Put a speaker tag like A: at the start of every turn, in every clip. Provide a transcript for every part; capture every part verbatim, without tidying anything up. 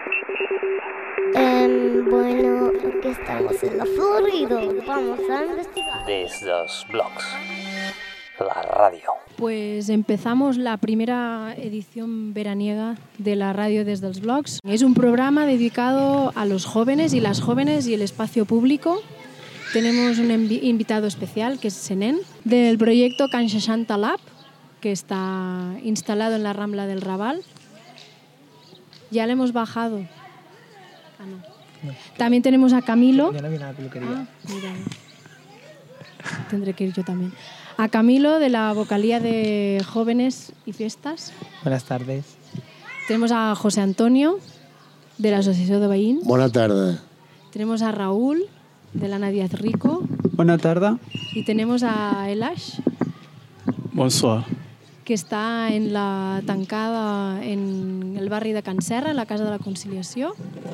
A: Eh, bueno, aquí estamos en la Florida. Vamos a investigar.
B: Desde los blogs, la radio.
C: Pues empezamos la primera edición veraniega de la radio desde los blogs. Es un programa dedicado a los jóvenes y las jóvenes y el espacio público. Tenemos un invi- invitado especial que es Senén, del proyecto Can seixanta Lab, que está instalado en la Rambla del Raval. Ya le hemos bajado. Ah, no.
D: No.
C: También tenemos a Camilo.
D: Ya no viene a la peluquería.
C: Ah, mira. Tendré que ir yo también. A Camilo, de la vocalía de Jóvenes y Fiestas.
D: Buenas tardes.
C: Tenemos a José Antonio, de la Asociación de Veïns.
E: Bona tarda.
C: Tenemos a Raúl, de la Díaz Rico.
F: Bona tarda.
C: Y tenemos a Elash,
F: Bonsoir.
C: que está en la tancada en el barri de Can Serra, en la Casa de la Conciliació.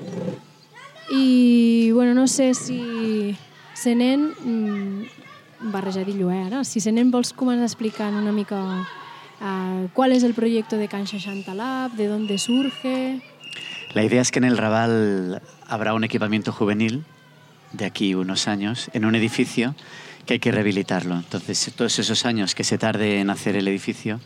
C: I, bueno, no sé si Senén... Mmm, barrejadillo, eh, ara. Si Senén vols començar explicant una mica uh, cuál es el proyecto de Can seixanta Lab, de dónde surge...
G: La idea es que en el Raval habrá un equipamiento juvenil de aquí unos años en un edificio que hay que rehabilitarlo. Entonces, todos esos años que se tarde en hacer el edificio,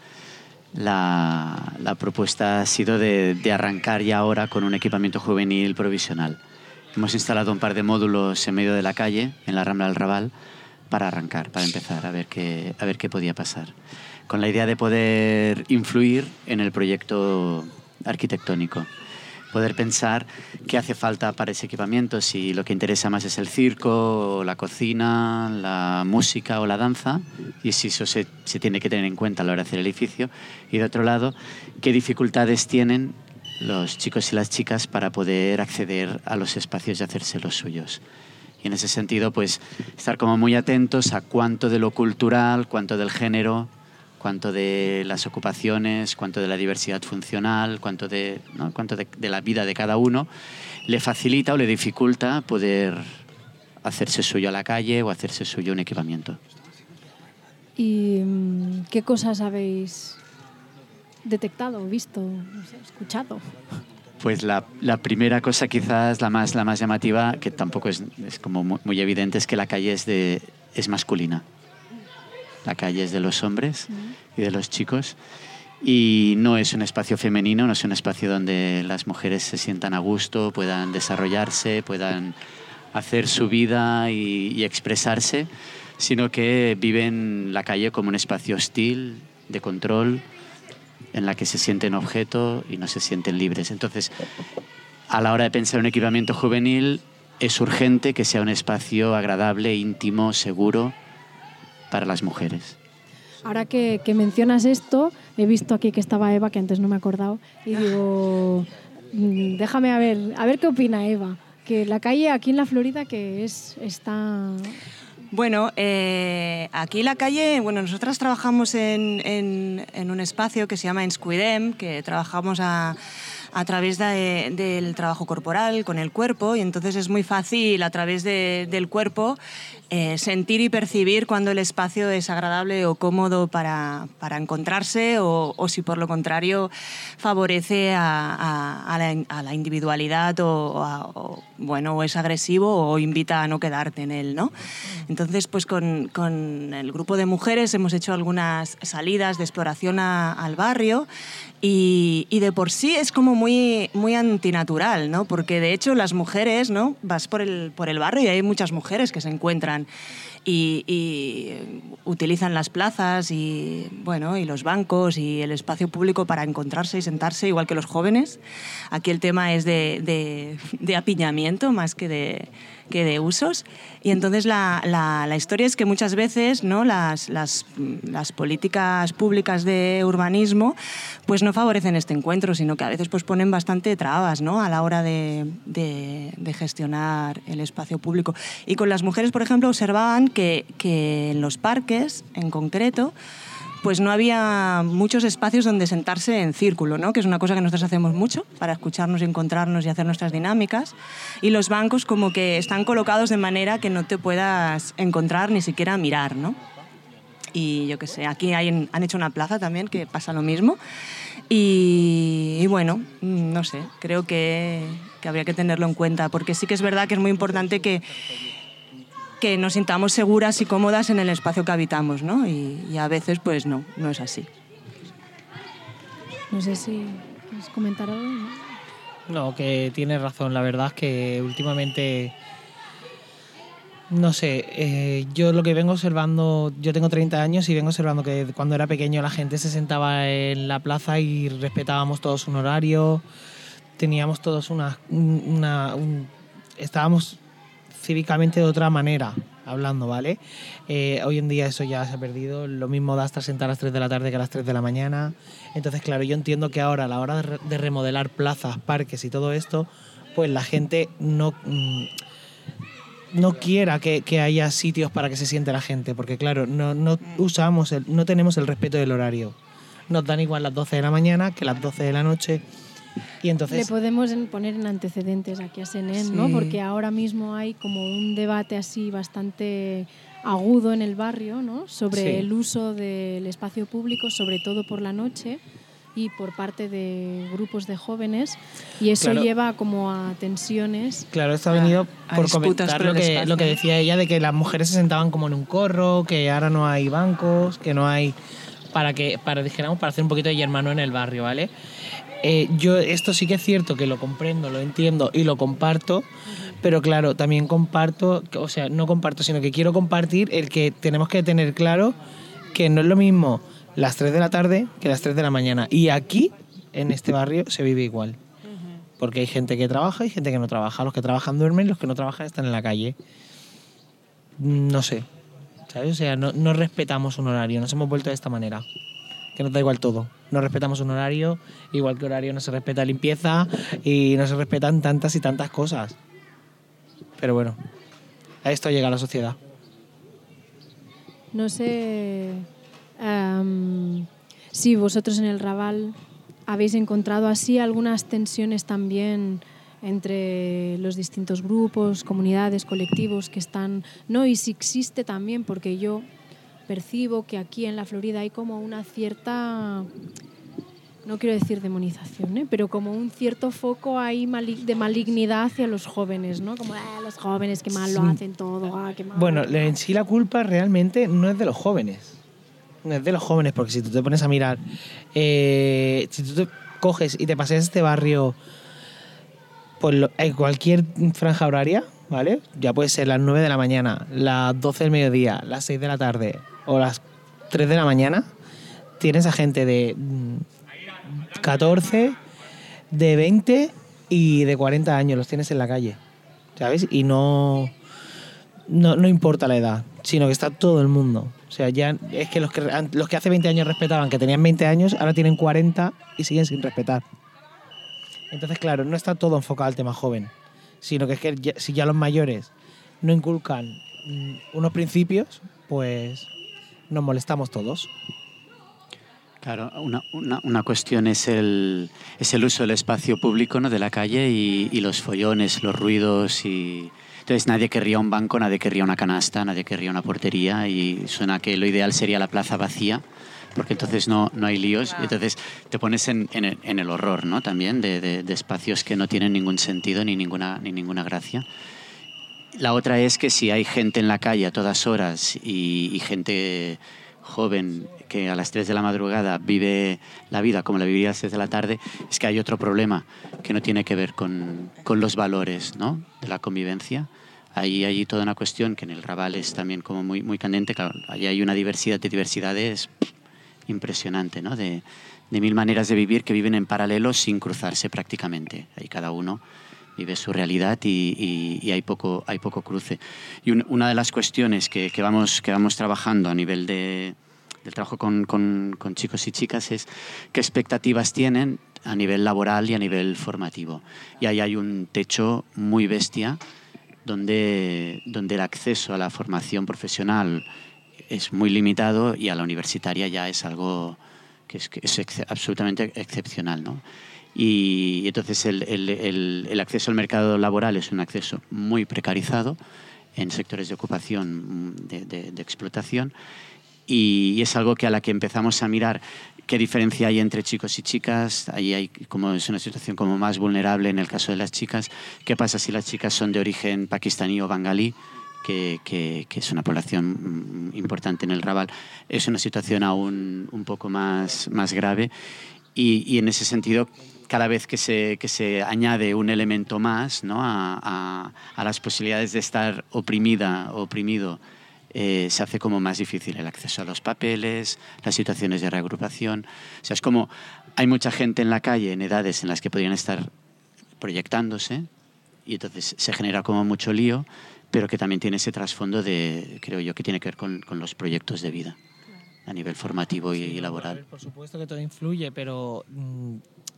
G: la, la propuesta ha sido de, de arrancar ya ahora con un equipamiento juvenil provisional. Hemos instalado un par de módulos en medio de la calle, en la Rambla del Raval, para arrancar, para empezar a ver qué, a ver qué podía pasar. Con la idea de poder influir en el proyecto arquitectónico. Poder pensar qué hace falta para ese equipamiento, si lo que interesa más es el circo, la cocina, la música o la danza, y si eso se, se tiene que tener en cuenta a la hora de hacer el edificio. Y de otro lado, qué dificultades tienen los chicos y las chicas para poder acceder a los espacios y hacerse los suyos. Y en ese sentido, pues, estar como muy atentos a cuánto de lo cultural, cuánto del género, cuánto de las ocupaciones, cuánto de la diversidad funcional, cuánto de, ¿no? cuánto de, de la vida de cada uno le facilita o le dificulta poder hacerse suyo a la calle o hacerse suyo un equipamiento.
C: ¿Y qué cosas habéis detectado, visto, no sé, escuchado?
G: Pues la, la primera cosa, quizás la más, la más llamativa, que tampoco es, es como muy, muy evidente, es que la calle es, de, es masculina. La calle es de los hombres y de los chicos, y no es un espacio femenino, no es un espacio donde las mujeres se sientan a gusto, puedan desarrollarse, puedan hacer su vida y, y expresarse, sino que viven la calle como un espacio hostil, de control, en la que se sienten objeto y no se sienten libres. Entonces, a la hora de pensar un equipamiento juvenil, es urgente que sea un espacio agradable, íntimo, seguro para las mujeres.
C: Ahora que, que mencionas esto, he visto aquí que estaba Eva, que antes no me he acordado, y digo, déjame a ver, a ver qué opina Eva, que la calle aquí en la Florida que es está...
H: Bueno, eh, aquí la calle, bueno, nosotras trabajamos en, en, en un espacio que se llama Ens Cuidem, que trabajamos a, a través de, del trabajo corporal, con el cuerpo, y entonces es muy fácil a través de, del cuerpo eh, sentir y percibir cuando el espacio es agradable o cómodo para, para encontrarse o, o si por lo contrario favorece a, a, a, la, a la individualidad o, a, o, bueno, o es agresivo o invita a no quedarte en él, ¿no? Entonces, pues con, con el grupo de mujeres hemos hecho algunas salidas de exploración a, al barrio y, y de por sí es como muy, muy antinatural, ¿no? Porque de hecho las mujeres, ¿no? Vas por el, por el barrio y hay muchas mujeres que se encuentran y, y utilizan las plazas y, bueno, y los bancos y el espacio público para encontrarse y sentarse, igual que los jóvenes. Aquí el tema es de, de, de apiñamiento más que de, que de usos. Y entonces la, la, la historia es que muchas veces, ¿no? las, las, las políticas públicas de urbanismo pues no favorecen este encuentro, sino que a veces pues ponen bastante trabas, ¿no? A la hora de, de, de gestionar el espacio público. Y con las mujeres, por ejemplo, observaban que, que en los parques, en concreto, pues no había muchos espacios donde sentarse en círculo, ¿no? Que es una cosa que nosotros hacemos mucho para escucharnos y encontrarnos y hacer nuestras dinámicas. Y los bancos como que están colocados de manera que no te puedas encontrar ni siquiera mirar, ¿no? Y yo qué sé, aquí hay, han hecho una plaza también que pasa lo mismo. Y, y bueno, no sé, creo que, que habría que tenerlo en cuenta, porque sí que es verdad que es muy importante que, que nos sintamos seguras y cómodas en el espacio que habitamos, ¿no? Y, y a veces pues no, no es así.
C: No sé si quieres comentar algo, ¿no?
D: No, que tienes razón. La verdad es que últimamente, no sé, eh, yo lo que vengo observando, yo tengo treinta años y vengo observando que cuando era pequeño la gente se sentaba en la plaza y respetábamos todos un horario, teníamos todos una, una un, estábamos cívicamente de otra manera hablando, ¿vale? Eh, hoy en día eso ya se ha perdido. Lo mismo da hasta sentar a las tres de la tarde que a las tres de la mañana. Entonces, claro, yo entiendo que ahora a la hora de, re de remodelar plazas, parques y todo esto, pues la gente no, mmm, no quiera que, que haya sitios para que se siente la gente, porque claro, no, no usamos, el, no tenemos el respeto del horario. Nos dan igual las doce de la mañana que las doce de la noche. Y entonces
C: le podemos poner en antecedentes aquí a Senén, sí, ¿no? Porque ahora mismo hay como un debate así bastante agudo en el barrio, ¿no? Sobre sí. el uso del espacio público, sobre todo por la noche y por parte de grupos de jóvenes, y eso claro. lleva como a tensiones.
D: Claro, esto ha venido a, por a comentar lo que, lo que decía ella, de que las mujeres se sentaban como en un corro, que ahora no hay bancos, que no hay para que para dijéramos para hacer un poquito de hermano en el barrio, ¿vale? Eh, yo esto sí que es cierto que lo comprendo, lo entiendo y lo comparto, pero claro, también comparto, o sea, no comparto, sino que quiero compartir el que tenemos que tener claro que no es lo mismo las tres de la tarde que las tres de la mañana. Y aquí, en este barrio, se vive igual. Porque hay gente que trabaja y gente que no trabaja. Los que trabajan duermen, los que no trabajan están en la calle. No sé, ¿sabes? O sea, no, no respetamos un horario, nos hemos vuelto de esta manera. Que nos da igual todo. No respetamos un horario, igual que horario no se respeta limpieza y no se respetan tantas y tantas cosas. Pero bueno, a esto llega la sociedad.
C: No sé um, si vosotros en el Raval habéis encontrado así algunas tensiones también entre los distintos grupos, comunidades, colectivos que están, ¿no? Y si existe también, porque yo percibo que aquí en la Florida hay como una cierta, no quiero decir demonización, ¿eh? pero como un cierto foco ahí de malignidad hacia los jóvenes, ¿no? Como ah, los jóvenes que mal lo hacen todo, ah, qué mal.
D: Bueno, en sí la culpa realmente no es de los jóvenes, no es de los jóvenes, porque si tú te pones a mirar, eh, si tú te coges y te paseas este barrio por lo, en cualquier franja horaria, ¿vale? Ya puede ser las nueve de la mañana, las doce del mediodía, las seis de la tarde o las tres de la mañana, tienes a gente de catorce, de veinte y de cuarenta años, los tienes en la calle, ¿sabes? Y no, no, no importa la edad, sino que está todo el mundo. O sea, ya es que los que, los que hace veinte años respetaban, que tenían veinte años, ahora tienen cuarenta y siguen sin respetar. Entonces, claro, no está todo enfocado al tema joven, sino que es que ya, si ya los mayores no inculcan mm, unos principios, pues nos molestamos todos.
G: Claro, una, una, una cuestión es el, es el uso del espacio público, ¿no? De la calle y, y los follones, los ruidos. Y entonces nadie querría un banco, nadie querría una canasta, nadie querría una portería, y suena que lo ideal sería la plaza vacía, porque entonces no, no hay líos. Y entonces te pones en, en, el, en el horror, ¿no? También de, de, de espacios que no tienen ningún sentido ni ninguna, ni ninguna gracia. La otra es que si hay gente en la calle a todas horas y, y gente joven que a las tres de la madrugada vive la vida como la viviría a las tres de la tarde, es que hay otro problema que no tiene que ver con, con los valores, ¿no? De la convivencia. Ahí hay toda una cuestión que en el Raval es también como muy, muy candente. Claro, ahí hay una diversidad de diversidades impresionante, ¿no? De, de mil maneras de vivir que viven en paralelo sin cruzarse prácticamente. Ahí cada uno vive su realidad y, y, y hay, poco, hay poco cruce. Y un, una de las cuestiones que, que, vamos, que vamos trabajando a nivel de, del trabajo con, con, con chicos y chicas es qué expectativas tienen a nivel laboral y a nivel formativo. Y ahí hay un techo muy bestia donde, donde el acceso a la formación profesional es muy limitado y a la universitaria ya es algo que es, que es ex, absolutamente excepcional, ¿no? Y entonces el, el, el, el acceso al mercado laboral es un acceso muy precarizado en sectores de ocupación de, de, de explotación, y, y es algo que a la que empezamos a mirar qué diferencia hay entre chicos y chicas. Ahí hay como es una situación como más vulnerable en el caso de las chicas. ¿Qué pasa si las chicas son de origen pakistaní o bengalí? Que, que, que es una población importante en el Raval. Es una situación aún un poco más, más grave y, y en ese sentido cada vez que se, que se añade un elemento más, ¿no? a, a, a las posibilidades de estar oprimida o oprimido, eh, se hace como más difícil el acceso a los papeles, las situaciones de reagrupación. O sea, es como hay mucha gente en la calle en edades en las que podrían estar proyectándose y entonces se genera como mucho lío, pero que también tiene ese trasfondo de, creo yo, que tiene que ver con, con los proyectos de vida a nivel formativo y, y laboral.
D: A ver, por supuesto que todo influye, pero mmm,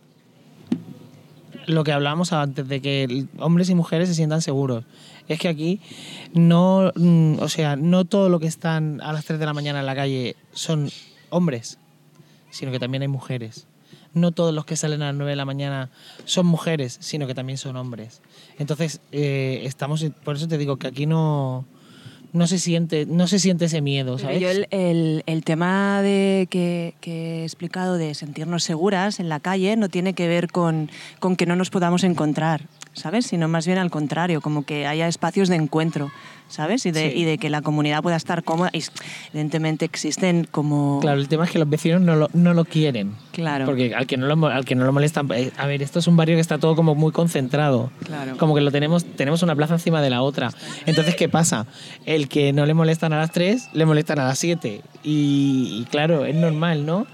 D: lo que hablábamos antes de que hombres y mujeres se sientan seguros, es que aquí no, mmm, o sea, no todo lo que están a las tres de la mañana en la calle son hombres, sino que también hay mujeres. No todos los que salen a las nueve de la mañana son mujeres, sino que también son hombres. Entonces, eh, estamos, por eso te digo que aquí no, no, se, siente, no se siente ese miedo, ¿sabes?
H: Yo el, el, el tema de que, que he explicado de sentirnos seguras en la calle no tiene que ver con, con que no nos podamos encontrar, ¿sabes? Sino más bien al contrario, como que haya espacios de encuentro, ¿sabes? Y de, sí. y de que la comunidad pueda estar cómoda. Y evidentemente existen como...
D: Claro, el tema es que los vecinos no lo, no lo quieren.
H: Claro.
D: Porque al que, no lo, al que no lo molestan... A ver, esto es un barrio que está todo como muy concentrado.
H: Claro.
D: Como que lo tenemos, tenemos una plaza encima de la otra. Entonces, ¿qué pasa? El que no le molestan a las tres, le molestan a las siete. Y, y claro, es normal, ¿no?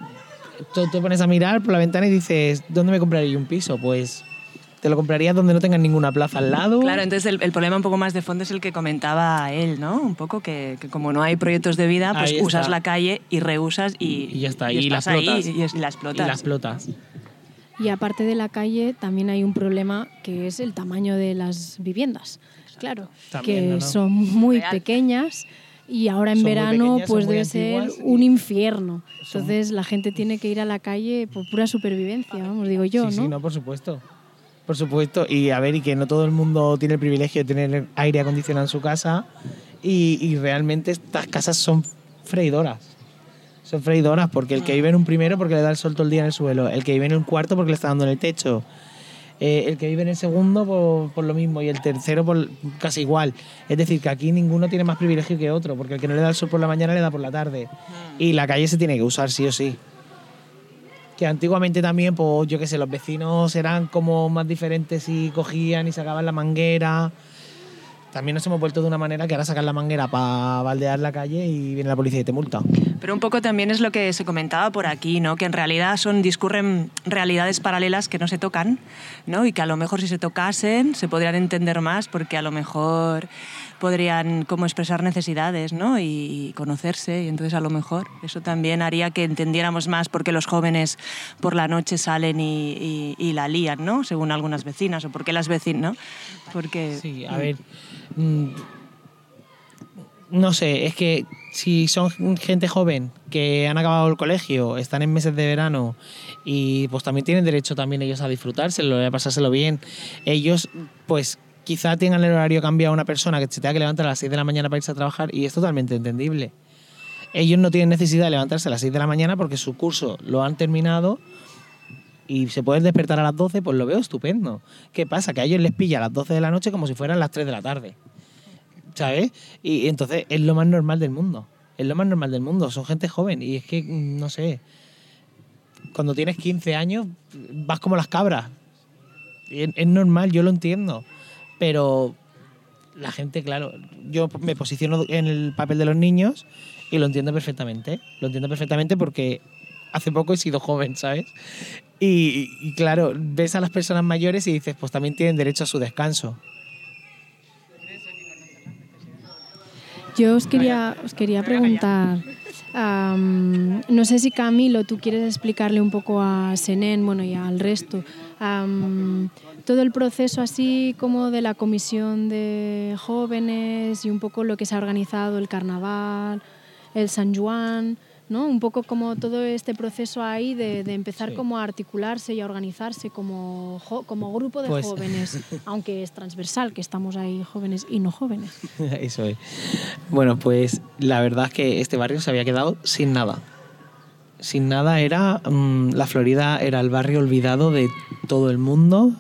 D: Tú te pones a mirar por la ventana y dices, ¿dónde me compraría un piso? Pues... te lo comprarías donde no tengan ninguna plaza al lado.
H: Claro, entonces el, el problema un poco más de fondo es el que comentaba él, ¿no? Un poco que, que como no hay proyectos de vida, pues usas la calle y rehusas y,
D: y ya está,
H: y,
D: y,
H: estás
D: la explotas,
H: ahí, y, y la explotas.
D: Y la explotas.
C: Y aparte de la calle, también hay un problema que es el tamaño de las viviendas. Claro, también, que no, no. son muy Real. pequeñas y ahora en son verano pues debe ser un infierno. Entonces son... la gente tiene que ir a la calle por pura supervivencia, vamos, digo yo,
D: sí,
C: ¿no?
D: Sí, no, por supuesto. Por supuesto, y a ver, y que no todo el mundo tiene el privilegio de tener aire acondicionado en su casa y, y realmente estas casas son freidoras. Son freidoras porque el que vive en un primero porque le da el sol todo el día en el suelo, el que vive en un cuarto porque le está dando en el techo, eh, el que vive en el segundo por, por lo mismo y el tercero por casi igual. Es decir, que aquí ninguno tiene más privilegio que otro porque el que no le da el sol por la mañana le da por la tarde. Y la calle se tiene que usar sí o sí. Que antiguamente también, pues yo qué sé, los vecinos eran como más diferentes y cogían y sacaban la manguera. También nos hemos vuelto de una manera que ahora sacan la manguera para baldear la calle y viene la policía y te multa.
H: Pero un poco también es lo que se comentaba por aquí, ¿no? Que en realidad son discurren realidades paralelas que no se tocan, ¿no? Y que a lo mejor si se tocasen se podrían entender más porque a lo mejor podrían como expresar necesidades, ¿no? Y conocerse, y entonces a lo mejor eso también haría que entendiéramos más por qué los jóvenes por la noche salen y, y, y la lían, ¿no? Según algunas vecinas, o por qué las vecinas, ¿no? Porque...
D: Sí, a ver... Mmm, no sé, es que si son gente joven que han acabado el colegio, están en meses de verano y pues también tienen derecho también ellos a disfrutárselo, a pasárselo bien. Ellos, pues... quizá tengan el horario cambiado a una persona que se tenga que levantar a las seis de la mañana para irse a trabajar y es totalmente entendible. Ellos no tienen necesidad de levantarse a las seis de la mañana porque su curso lo han terminado y se pueden despertar a las doce, pues lo veo estupendo. ¿Qué pasa? Que a ellos les pilla a las doce de la noche como si fueran las tres de la tarde, ¿sabes? Y entonces es lo más normal del mundo. Es lo más normal del mundo. Son gente joven y es que, no sé, cuando tienes quince años vas como las cabras. Es, es normal, yo lo entiendo. Pero la gente, claro, yo me posiciono en el papel de los niños y lo entiendo perfectamente. Lo entiendo perfectamente porque hace poco he sido joven, ¿sabes? Y, y claro, ves a las personas mayores y dices, pues también tienen derecho a su descanso.
C: Yo os quería, os quería preguntar, um, no sé si Camilo, tú quieres explicarle un poco a Senén, bueno, y al resto, um, todo el proceso así como de la comisión de jóvenes y un poco lo que se ha organizado, el carnaval, el San Juan, ¿no? Un poco como todo este proceso ahí de, de empezar
D: Sí.
C: como a articularse y a organizarse como, jo- como grupo de
D: Pues-
C: jóvenes, aunque es transversal, que estamos ahí jóvenes y no jóvenes.
D: Eso es. Bueno, pues la verdad es que este barrio se había quedado sin nada. Sin nada era... mmm, la Florida era el barrio olvidado de todo el mundo.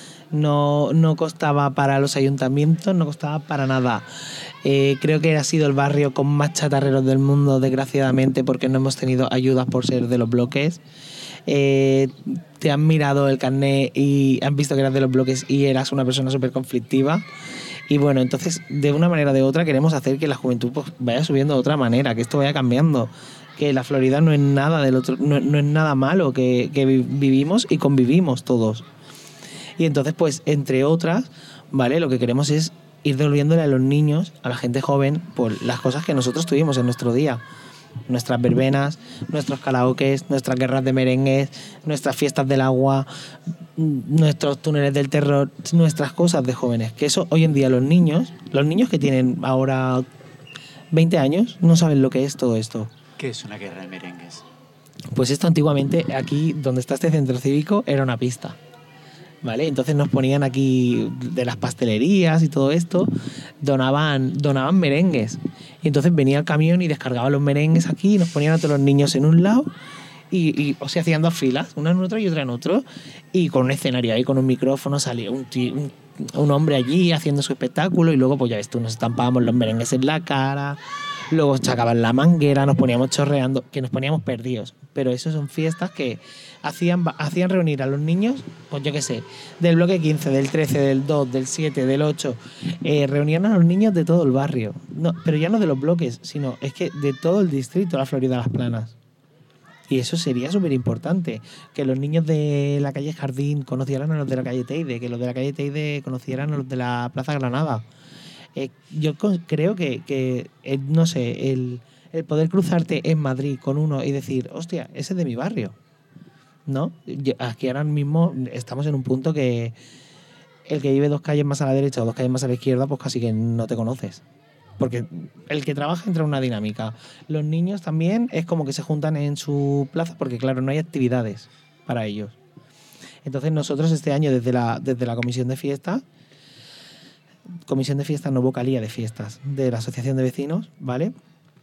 D: No, no costaba para los ayuntamientos, no costaba para nada. Eh, creo que ha sido el barrio con más chatarreros del mundo, desgraciadamente, porque no hemos tenido ayudas por ser de los bloques. Eh, te han mirado el carnet y han visto que eras de los bloques y eras una persona súper conflictiva. Y bueno, entonces, de una manera o de otra, queremos hacer que la juventud pues, vaya subiendo de otra manera, que esto vaya cambiando. Que la Florida no es nada del otro, no, no es nada malo, que, que vi- vivimos y convivimos todos. Y entonces, pues, entre otras, ¿vale? Lo que queremos es ir devolviéndole a los niños, a la gente joven, pues, las cosas que nosotros tuvimos en nuestro día. Nuestras verbenas, nuestros karaokes, nuestras guerras de merengues, nuestras fiestas del agua, nuestros túneles del terror, nuestras cosas de jóvenes. Que eso hoy en día los niños, los niños que tienen ahora veinte años, no saben lo que es todo esto.
G: ¿Qué es una guerra de merengues?
D: Pues esto antiguamente, aquí donde está este centro cívico, era una pista. ¿Vale? Entonces nos ponían aquí de las pastelerías y todo esto, donaban, donaban merengues. Y entonces venía el camión y descargaba los merengues aquí y nos ponían a todos los niños en un lado y, y o sea, hacían dos filas, una en otro y otra en otro. Y con un escenario ahí, con un micrófono, salía un, tío, un, un hombre allí haciendo su espectáculo y luego, pues ya ves tú, nos estampábamos los merengues en la cara, luego sacaban la manguera, nos poníamos chorreando, que nos poníamos perdidos. Pero eso son fiestas que hacían, hacían reunir a los niños, pues yo qué sé, del bloque quince, del trece, del dos, del siete, del ocho, eh, reunían a los niños de todo el barrio. No, pero ya no de los bloques, sino es que de todo el distrito, la Florida Las Planas. Y eso sería súper importante, que los niños de la calle Jardín conocieran a los de la calle Teide, que los de la calle Teide conocieran a los de la Plaza Granada. Eh, yo con, creo que, que eh, no sé, el, el poder cruzarte en Madrid con uno y decir, hostia, ese es de mi barrio, ¿no? Yo, aquí ahora mismo estamos en un punto que el que vive dos calles más a la derecha o dos calles más a la izquierda, pues casi que no te conoces. Porque el que trabaja entra en una dinámica. Los niños también es como que se juntan en su plaza porque, claro, no hay actividades para ellos. Entonces nosotros este año desde la, desde la comisión de fiestas, comisión de fiestas, no vocalía de fiestas, de la Asociación de Vecinos, ¿vale?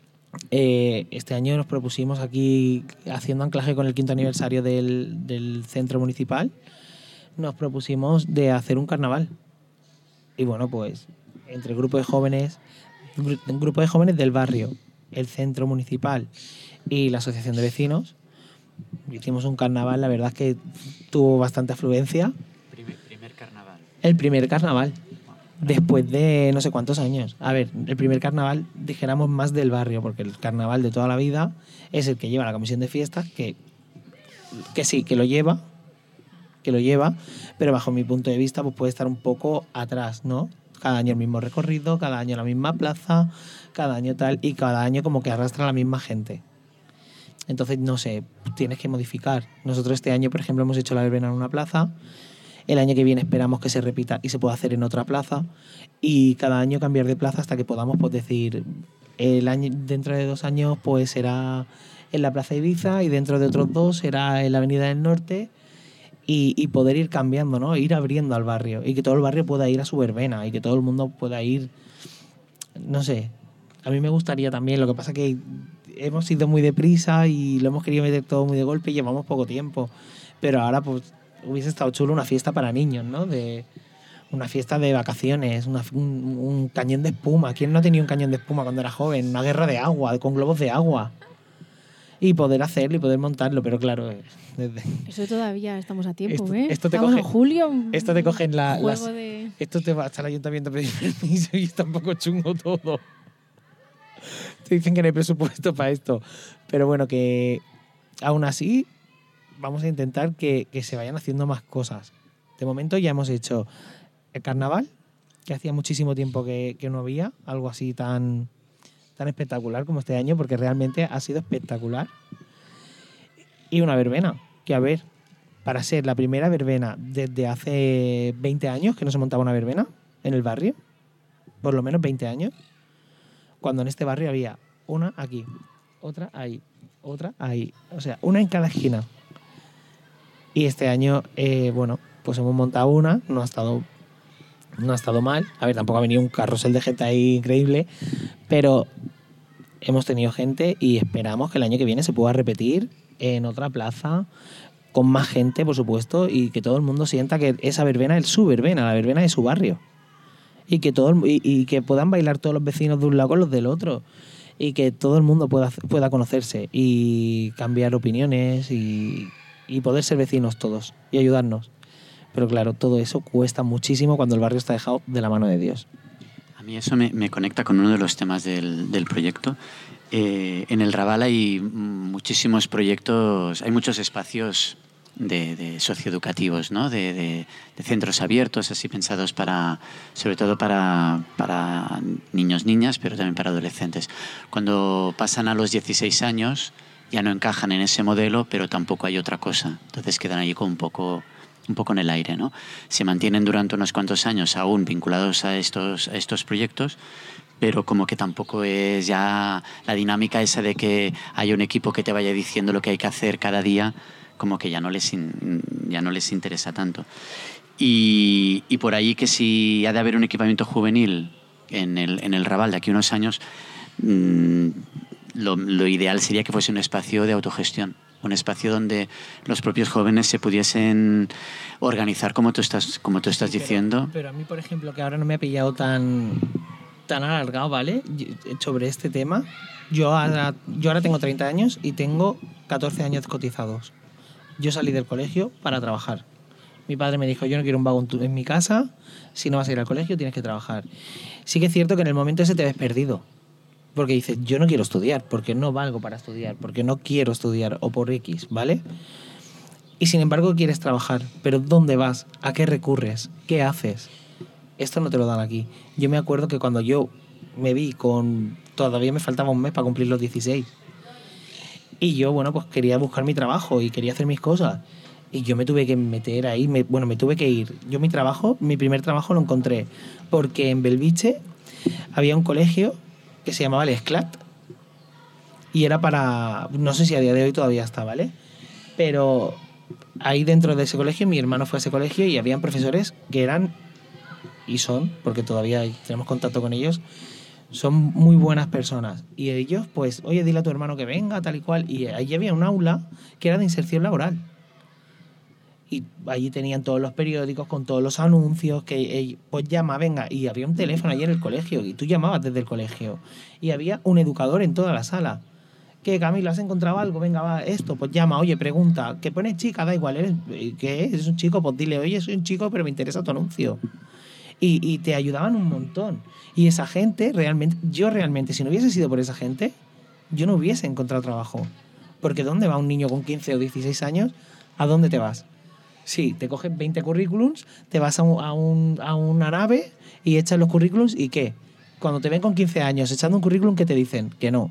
D: Eh, este año nos propusimos aquí, haciendo anclaje con el quinto aniversario del, del centro municipal, nos propusimos de hacer un carnaval. Y bueno, pues entre el grupo de jóvenes, un grupo de jóvenes del barrio, el centro municipal y la Asociación de Vecinos, hicimos un carnaval, la verdad es que tuvo bastante afluencia.
G: Primer, primer carnaval.
D: El primer carnaval. Después de no sé cuántos años. A ver, el primer carnaval, dijéramos más del barrio, porque el carnaval de toda la vida es el que lleva la comisión de fiestas, que, que sí, que lo lleva, que lo lleva, pero bajo mi punto de vista pues puede estar un poco atrás, ¿no? Cada año el mismo recorrido, cada año la misma plaza, cada año tal, y cada año como que arrastra a la misma gente. Entonces, no sé, tienes que modificar. Nosotros este año, por ejemplo, hemos hecho la verbena en una plaza. El año que viene esperamos que se repita y se pueda hacer en otra plaza. Y cada año cambiar de plaza hasta que podamos pues, decir, el año, dentro de dos años pues será en la Plaza Ibiza y dentro de otros dos será en la Avenida del Norte. Y, y poder ir cambiando, ¿no? Ir abriendo al barrio. Y que todo el barrio pueda ir a su verbena. Y que todo el mundo pueda ir... No sé. A mí me gustaría también. Lo que pasa que hemos ido muy deprisa y lo hemos querido meter todo muy de golpe y llevamos poco tiempo. Pero ahora pues hubiese estado chulo una fiesta para niños, ¿no? De una fiesta de vacaciones, una, un, un cañón de espuma. ¿Quién no tenía un cañón de espuma cuando era joven? Una guerra de agua, con globos de agua. Y poder hacerlo y poder montarlo, pero claro... Desde...
C: Eso todavía estamos a tiempo,
D: esto,
C: ¿eh?
D: Esto te
C: estamos
D: coge,
C: en julio.
D: Esto te cogen la...
C: Juego
D: Las,
C: de...
D: Esto te va hasta el ayuntamiento a pedir permiso y está un poco chungo todo. Te dicen que no hay presupuesto para esto. Pero bueno, que aún así vamos a intentar que, que se vayan haciendo más cosas. De momento ya hemos hecho el carnaval, que hacía muchísimo tiempo que, que no había algo así tan, tan espectacular como este año, porque realmente ha sido espectacular. Y una verbena, que a ver, para ser la primera verbena desde hace veinte años que no se montaba una verbena en el barrio, por lo menos veinte años, cuando en este barrio había una aquí, otra ahí, otra ahí. O sea, una en cada esquina. Y este año, eh, bueno, pues hemos montado una, no ha estado, no ha estado mal. A ver, tampoco ha venido un carrusel de gente ahí increíble, pero hemos tenido gente y esperamos que el año que viene se pueda repetir en otra plaza, con más gente, por supuesto, y que todo el mundo sienta que esa verbena es su verbena, la verbena de su barrio. Y que, todo, y, y que puedan bailar todos los vecinos de un lado con los del otro. Y que todo el mundo pueda, pueda conocerse y cambiar opiniones y, y poder ser vecinos todos y ayudarnos. Pero claro, todo eso cuesta muchísimo cuando el barrio está dejado de la mano de Dios.
G: A mí eso me, me conecta con uno de los temas del, del proyecto. Eh, en el Raval hay muchísimos proyectos, hay muchos espacios de, de socioeducativos, ¿no? de, de, de centros abiertos, así pensados para, sobre todo para, para niños, niñas, pero también para adolescentes. Cuando pasan a los dieciséis años ya no encajan en ese modelo, pero tampoco hay otra cosa. Entonces quedan allí con un poco, un poco en el aire, ¿no? Se mantienen durante unos cuantos años aún vinculados a estos, a estos proyectos, pero como que tampoco es ya la dinámica esa de que haya un equipo que te vaya diciendo lo que hay que hacer cada día, como que ya no les, in, ya no les interesa tanto. Y, y por ahí que si ha de haber un equipamiento juvenil en el, en el Raval de aquí a unos años, mmm, lo, lo ideal sería que fuese un espacio de autogestión, un espacio donde los propios jóvenes se pudiesen organizar como tú estás, como tú estás
D: pero,
G: diciendo.
D: Pero a mí, por ejemplo, que ahora no me ha pillado tan, tan alargado, ¿vale? Sobre este tema, yo ahora, yo ahora tengo treinta años y tengo catorce años cotizados. Yo salí del colegio para trabajar. Mi padre me dijo, yo no quiero un vago en mi casa, si no vas a ir al colegio tienes que trabajar. Sí que es cierto que en el momento ese te ves perdido, porque dices, yo no quiero estudiar, porque no valgo para estudiar, porque no quiero estudiar, o por X, ¿vale? Y sin embargo quieres trabajar, pero ¿dónde vas? ¿A qué recurres? ¿Qué haces? Esto no te lo dan aquí. Yo me acuerdo que cuando yo me vi con... Todavía me faltaba un mes para cumplir los dieciséis. Y yo, bueno, pues quería buscar mi trabajo y quería hacer mis cosas. Y yo me tuve que meter ahí, me, bueno, me tuve que ir. Yo mi trabajo, mi primer trabajo lo encontré porque en Belviche había un colegio que se llamaba el Esclat y era para, no sé si a día de hoy todavía está, ¿vale? Pero ahí dentro de ese colegio, mi hermano fue a ese colegio y habían profesores que eran, y son, porque todavía tenemos contacto con ellos, son muy buenas personas. Y ellos, pues, oye, dile a tu hermano que venga, tal y cual. Y allí había un aula que era de inserción laboral. Y allí tenían todos los periódicos con todos los anuncios, que pues llama, venga. Y había un teléfono allí en el colegio y tú llamabas desde el colegio. Y había un educador en toda la sala. ¿Qué, Camilo, has encontrado algo? Venga, va, esto, pues llama, oye, pregunta. ¿Qué pones chica? Da igual, ¿eres, ¿qué es? ¿Es un chico? Pues dile, oye, soy un chico, pero me interesa tu anuncio. Y, y te ayudaban un montón. Y esa gente, realmente, yo realmente, si no hubiese sido por esa gente, yo no hubiese encontrado trabajo. Porque ¿dónde va un niño con quince o dieciséis años? ¿A dónde te vas? Sí, te coges veinte currículums, te vas a, un, a, un, a una nave y echas los currículums, ¿y qué? Cuando te ven con quince años echando un currículum, ¿qué te dicen? Que no.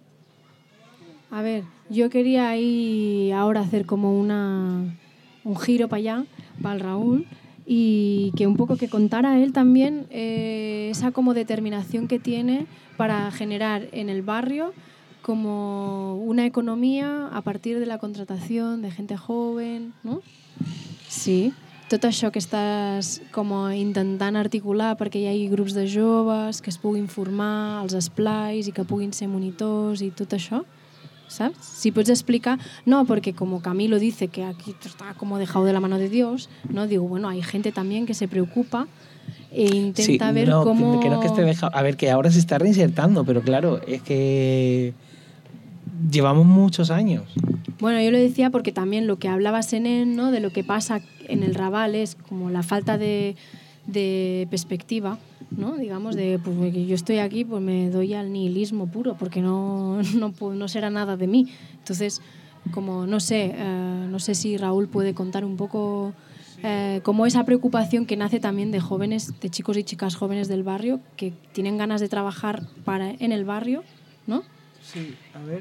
C: A ver, yo quería ahí ahora hacer como una, un giro para allá, para el Raúl, y que un poco que contara él también eh, esa como determinación que tiene para generar en el barrio como una economía a partir de la contratación de gente joven, no? Sí, tot això que estàs com intentant articular perquè hi hagi grups de joves que es puguin formar, els esplais i que puguin ser monitors y tot això, ¿sabes? Si puedes explicar, no, porque como Camilo dice que aquí está como dejado de la mano de Dios, no, digo, bueno, hay gente también que se preocupa e intenta
D: sí,
C: ver
D: no,
C: cómo...
D: Que no que esté dejado, a ver, que ahora se está reinsertando, pero claro, es que llevamos muchos años.
C: Bueno, yo lo decía porque también lo que hablaba Senén, ¿no?, de lo que pasa en el Raval es como la falta de, de perspectiva, ¿no? Digamos, de pues que yo estoy aquí, pues me doy al nihilismo puro, porque no, no, no será nada de mí. Entonces, como no sé, eh, no sé si Raúl puede contar un poco eh, como esa preocupación que nace también de jóvenes, de chicos y chicas jóvenes del barrio que tienen ganas de trabajar para, en el barrio, ¿no?
F: Sí, a ver.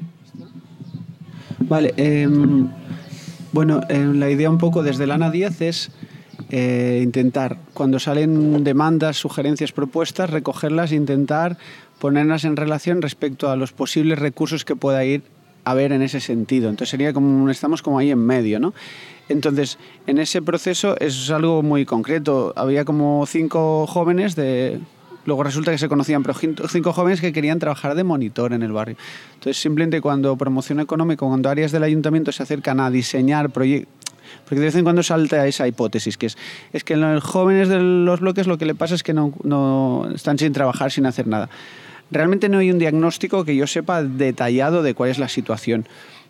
F: Vale, eh, bueno, eh, la idea un poco desde Lana diez es eh, intentar, cuando salen demandas, sugerencias, propuestas, recogerlas e intentar ponerlas en relación respecto a los posibles recursos que pueda ir a haber en ese sentido. Entonces sería como, estamos como ahí en medio, ¿no? Entonces, en ese proceso es algo muy concreto. Había como cinco jóvenes de... Luego resulta que se conocían, pero cinco jóvenes que querían trabajar de monitor en el barrio. Entonces, simplemente cuando Promoción Económica, cuando áreas del ayuntamiento se acercan a diseñar proyectos, porque de vez en cuando salta esa hipótesis, que es, es que los jóvenes de los bloques lo que le pasa es que no, no están sin trabajar, sin hacer nada. Realmente no hay un diagnóstico que yo sepa detallado de cuál es la situación.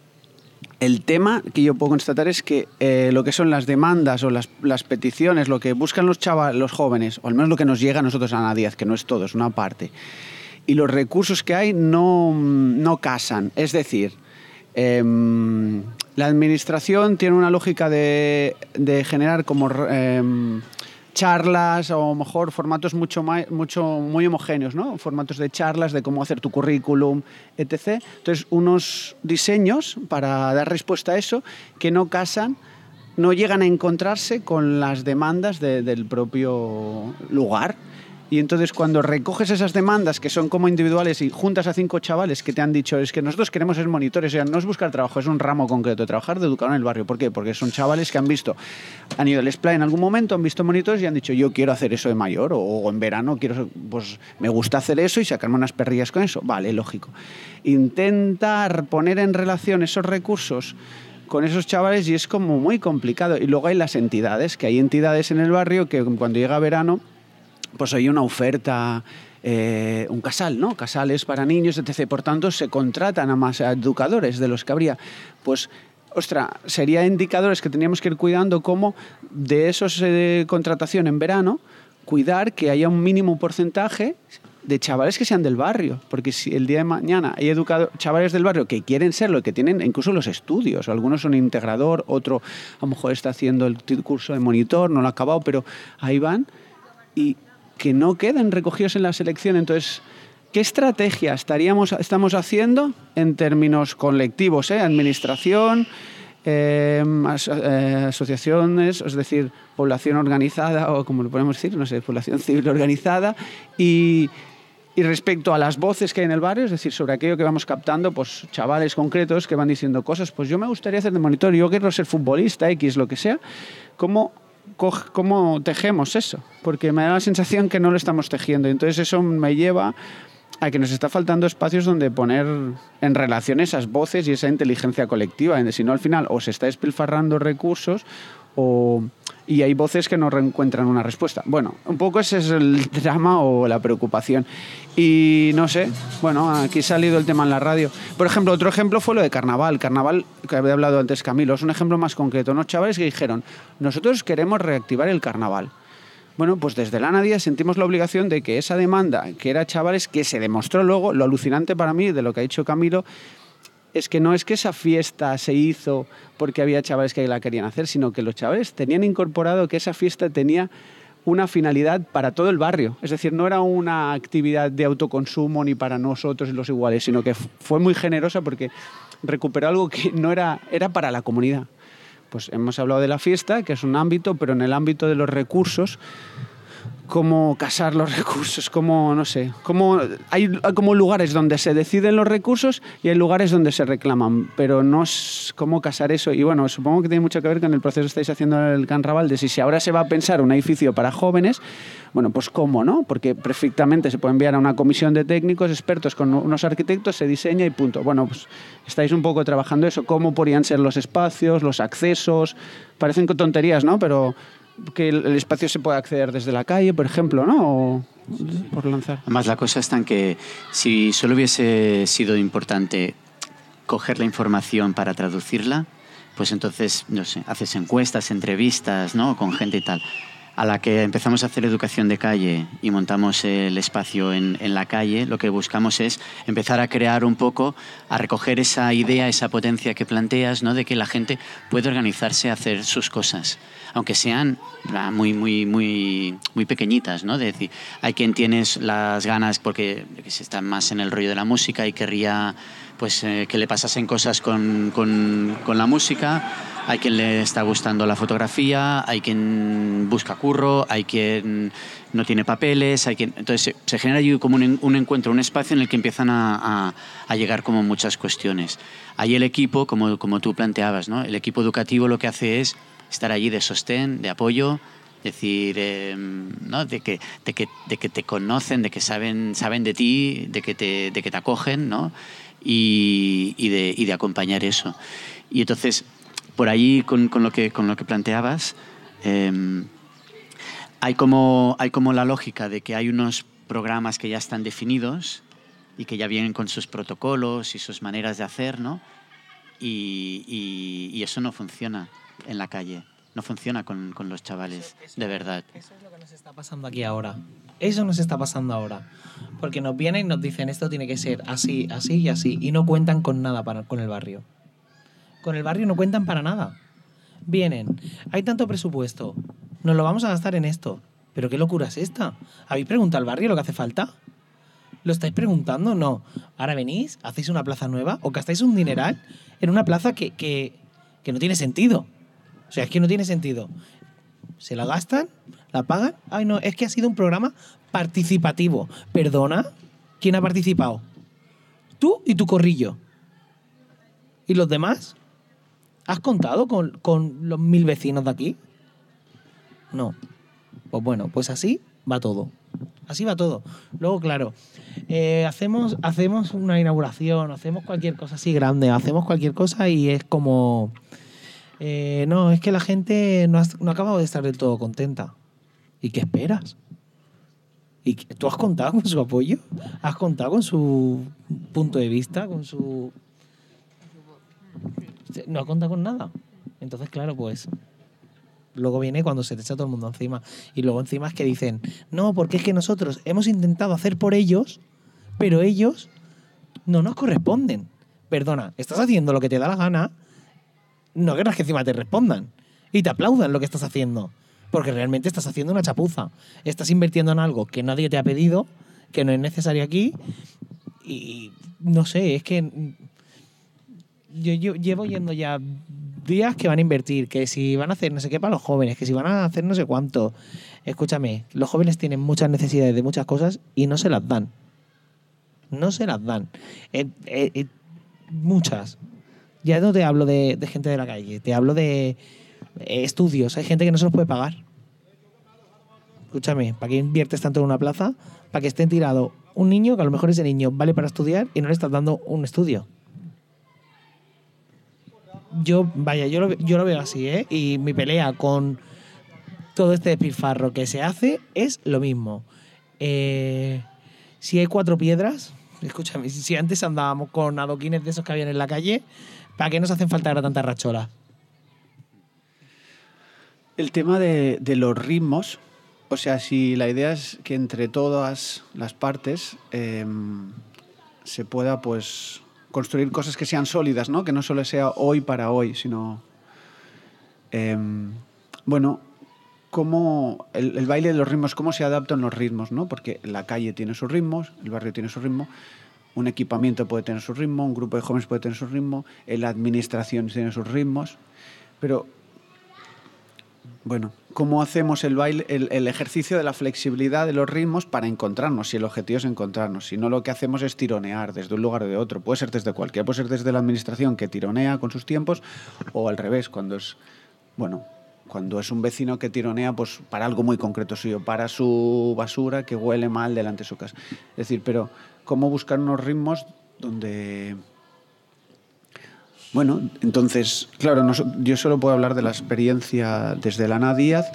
F: El tema que yo puedo constatar es que eh, lo que son las demandas o las, las peticiones, lo que buscan los chavales, los jóvenes, o al menos lo que nos llega a nosotros a Ana Díaz, que no es todo, es una parte, y los recursos que hay no, no casan. Es decir, eh, la administración tiene una lógica de, de generar como eh, charlas o mejor formatos mucho, mucho muy homogéneos, ¿no? Formatos de charlas de cómo hacer tu currículum, etcétera. Entonces, unos diseños para dar respuesta a eso que no casan, no llegan a encontrarse con las demandas de, del propio lugar. Y entonces cuando recoges esas demandas que son como individuales y juntas a cinco chavales que te han dicho es que nosotros queremos ser monitores, o sea, no es buscar trabajo, es un ramo concreto de trabajar de educador en el barrio. ¿Por qué? Porque son chavales que han visto, han ido al Esplai en algún momento, han visto monitores y han dicho yo quiero hacer eso de mayor o, o en verano quiero, pues me gusta hacer eso y sacarme unas perrillas con eso. Vale, lógico. Intentar poner en relación esos recursos con esos chavales y es como muy complicado. Y luego hay las entidades, que hay entidades en el barrio que cuando llega verano pues hay una oferta, eh, un casal, ¿no? Casales para niños, etcétera. Por tanto, se contratan a más educadores de los que habría. Pues, ostras, sería indicadores que teníamos que ir cuidando como de esos eh, contratación en verano, cuidar que haya un mínimo porcentaje de chavales que sean del barrio. Porque si el día de mañana hay educadores, chavales del barrio que quieren serlo, que tienen incluso los estudios, algunos son integrador, otro a lo mejor está haciendo el curso de monitor, no lo ha acabado, pero ahí van y que no queden recogidos en la selección. Entonces, ¿qué estrategia estaríamos, estamos haciendo en términos colectivos? ¿eh? Administración, eh, as, eh, asociaciones, es decir, población organizada, o como lo podemos decir, no sé, población civil organizada, y, y respecto a las voces que hay en el barrio, es decir, sobre aquello que vamos captando, pues chavales concretos que van diciendo cosas, pues yo me gustaría hacer de monitor, yo quiero ser futbolista, X, lo que sea, ¿cómo ¿Cómo tejemos eso? Porque me da la sensación que no lo estamos tejiendo. Entonces eso me lleva a que nos está faltando espacios donde poner en relación esas voces y esa inteligencia colectiva. Si no, al final o se está despilfarrando recursos o, y hay voces que no encuentran una respuesta. Bueno, un poco ese es el drama o la preocupación. Y no sé, bueno, aquí ha salido el tema en la radio. Por ejemplo, otro ejemplo fue lo de Carnaval. Carnaval, que había hablado antes Camilo, es un ejemplo más concreto. Unos chavales que dijeron, nosotros queremos reactivar el Carnaval. Bueno, pues desde la Ana Díaz sentimos la obligación de que esa demanda, que era chavales, que se demostró luego, lo alucinante para mí de lo que ha dicho Camilo, es que no es que esa fiesta se hizo porque había chavales que la querían hacer, sino que los chavales tenían incorporado que esa fiesta tenía una finalidad para todo el barrio. Es decir, no era una actividad de autoconsumo ni para nosotros y los iguales, sino que fue muy generosa porque recuperó algo que no era, era para la comunidad. Pues hemos hablado de la fiesta, que es un ámbito, pero en el ámbito de los recursos, cómo casar los recursos, cómo, no sé, cómo, hay como lugares donde se deciden los recursos y hay lugares donde se reclaman, pero no es cómo casar eso. Y bueno, supongo que tiene mucho que ver con el proceso que estáis haciendo en el Carnaval, de si, si ahora se va a pensar un edificio para jóvenes, bueno, pues cómo, ¿no? Porque perfectamente se puede enviar a una comisión de técnicos, expertos con unos arquitectos, se diseña y punto. Bueno, pues estáis un poco trabajando eso, cómo podrían ser los espacios, los accesos, parecen tonterías, ¿no? Pero que el espacio se pueda acceder desde la calle, por ejemplo, ¿no? O, por lanzar.
G: Además, la cosa está en que si solo hubiese sido importante coger la información para traducirla, pues entonces, no sé, haces encuestas, entrevistas, ¿no? Con gente y tal. A la que empezamos a hacer educación de calle y montamos el espacio en, en la calle, lo que buscamos es empezar a crear un poco, a recoger esa idea, esa potencia que planteas, ¿no? De que la gente puede organizarse a hacer sus cosas, aunque sean muy, muy, muy, muy pequeñitas, ¿no? De decir, hay quien tiene las ganas porque se está más en el rollo de la música y querría pues eh, que le pasasen cosas con, con, con la música. Hay quien le está gustando la fotografía, hay quien busca curro, hay quien no tiene papeles, hay quien... Entonces se, se genera allí como un, un encuentro, un espacio en el que empiezan a, a, a llegar como muchas cuestiones. Ahí el equipo, como, como tú planteabas, ¿no? El equipo educativo lo que hace es estar allí de sostén, de apoyo, decir, eh, ¿no? de, que, de, que, de que te conocen, de que saben, saben de ti, de que te, de que te acogen, ¿no? y, y, de, y de acompañar eso. Y entonces... Por ahí, con, con, lo que, con lo que planteabas, eh, hay, como, hay como la lógica de que hay unos programas que ya están definidos y que ya vienen con sus protocolos y sus maneras de hacer, ¿no? Y, y, y eso no funciona en la calle, no funciona con, con los chavales, eso, eso, de verdad.
D: Eso es lo que nos está pasando aquí ahora. Eso nos está pasando ahora. Porque nos vienen y nos dicen esto tiene que ser así, así y así, y no cuentan con nada para, con el barrio. Con el barrio no cuentan para nada. Vienen, hay tanto presupuesto, nos lo vamos a gastar en esto. ¿Pero qué locura es esta? ¿Habéis preguntado al barrio lo que hace falta? ¿Lo estáis preguntando? No. Ahora venís, hacéis una plaza nueva o gastáis un dineral en una plaza que, que, que no tiene sentido. O sea, es que no tiene sentido. Se la gastan, la pagan. Ay, no, es que ha sido un programa participativo. ¿Perdona? ¿Quién ha participado? Tú y tu corrillo. ¿Y los demás? ¿Has contado con, con los mil vecinos de aquí? No. Pues bueno, pues así va todo. Así va todo. Luego, claro, eh, hacemos, hacemos una inauguración, hacemos cualquier cosa así grande, hacemos cualquier cosa y es como... Eh, no, es que la gente no ha, no ha acabado de estar del todo contenta. ¿Y qué esperas? ¿Y tú has contado con su apoyo? ¿Has contado con su punto de vista? ¿Con su...? No ha contado con nada. Entonces, claro, pues... Luego viene cuando se te echa todo el mundo encima. Y luego encima es que dicen, no, porque es que nosotros hemos intentado hacer por ellos, pero ellos no nos corresponden. Perdona, estás haciendo lo que te da la gana, no querrás que encima te respondan y te aplaudan lo que estás haciendo. Porque realmente estás haciendo una chapuza. Estás invirtiendo en algo que nadie te ha pedido, que no es necesario aquí. Y no sé, es que... Yo, yo llevo yendo ya días que van a invertir, que si van a hacer no sé qué para los jóvenes, que si van a hacer no sé cuánto. Escúchame, los jóvenes tienen muchas necesidades de muchas cosas y no se las dan. No se las dan. Eh, eh, eh, muchas. Ya no te hablo de, de gente de la calle, te hablo de eh, estudios. Hay gente que no se los puede pagar. Escúchame, ¿para qué inviertes tanto en una plaza? Para que esté tirado un niño que a lo mejor ese niño vale para estudiar y no le estás dando un estudio. Yo, vaya, yo lo, yo lo veo así, ¿eh? Y mi pelea con todo este despilfarro que se hace es lo mismo. Eh, si hay cuatro piedras, escúchame, si antes andábamos con adoquines de esos que habían en la calle, ¿para qué nos hacen falta ahora tantas racholas?
F: El tema de, de los ritmos, o sea, si la idea es que entre todas las partes eh, se pueda, pues... construir cosas que sean sólidas, ¿no? Que no solo sea hoy para hoy, sino... Eh, bueno, cómo el, el baile de los ritmos, cómo se adaptan los ritmos, ¿no? Porque la calle tiene sus ritmos, el barrio tiene su ritmo, un equipamiento puede tener su ritmo, un grupo de jóvenes puede tener su ritmo, la administración tiene sus ritmos, pero... Bueno, ¿cómo hacemos el baile, el, el ejercicio de la flexibilidad de los ritmos para encontrarnos? Si el objetivo es encontrarnos, si no lo que hacemos es tironear desde un lugar o de otro. Puede ser desde cualquiera, puede ser desde la administración que tironea con sus tiempos o al revés, cuando es, bueno, cuando es un vecino que tironea pues para algo muy concreto suyo, para su basura que huele mal delante de su casa. Es decir, pero ¿cómo buscar unos ritmos donde... Bueno, entonces, claro, no, yo solo puedo hablar de la experiencia desde la Ana Díaz.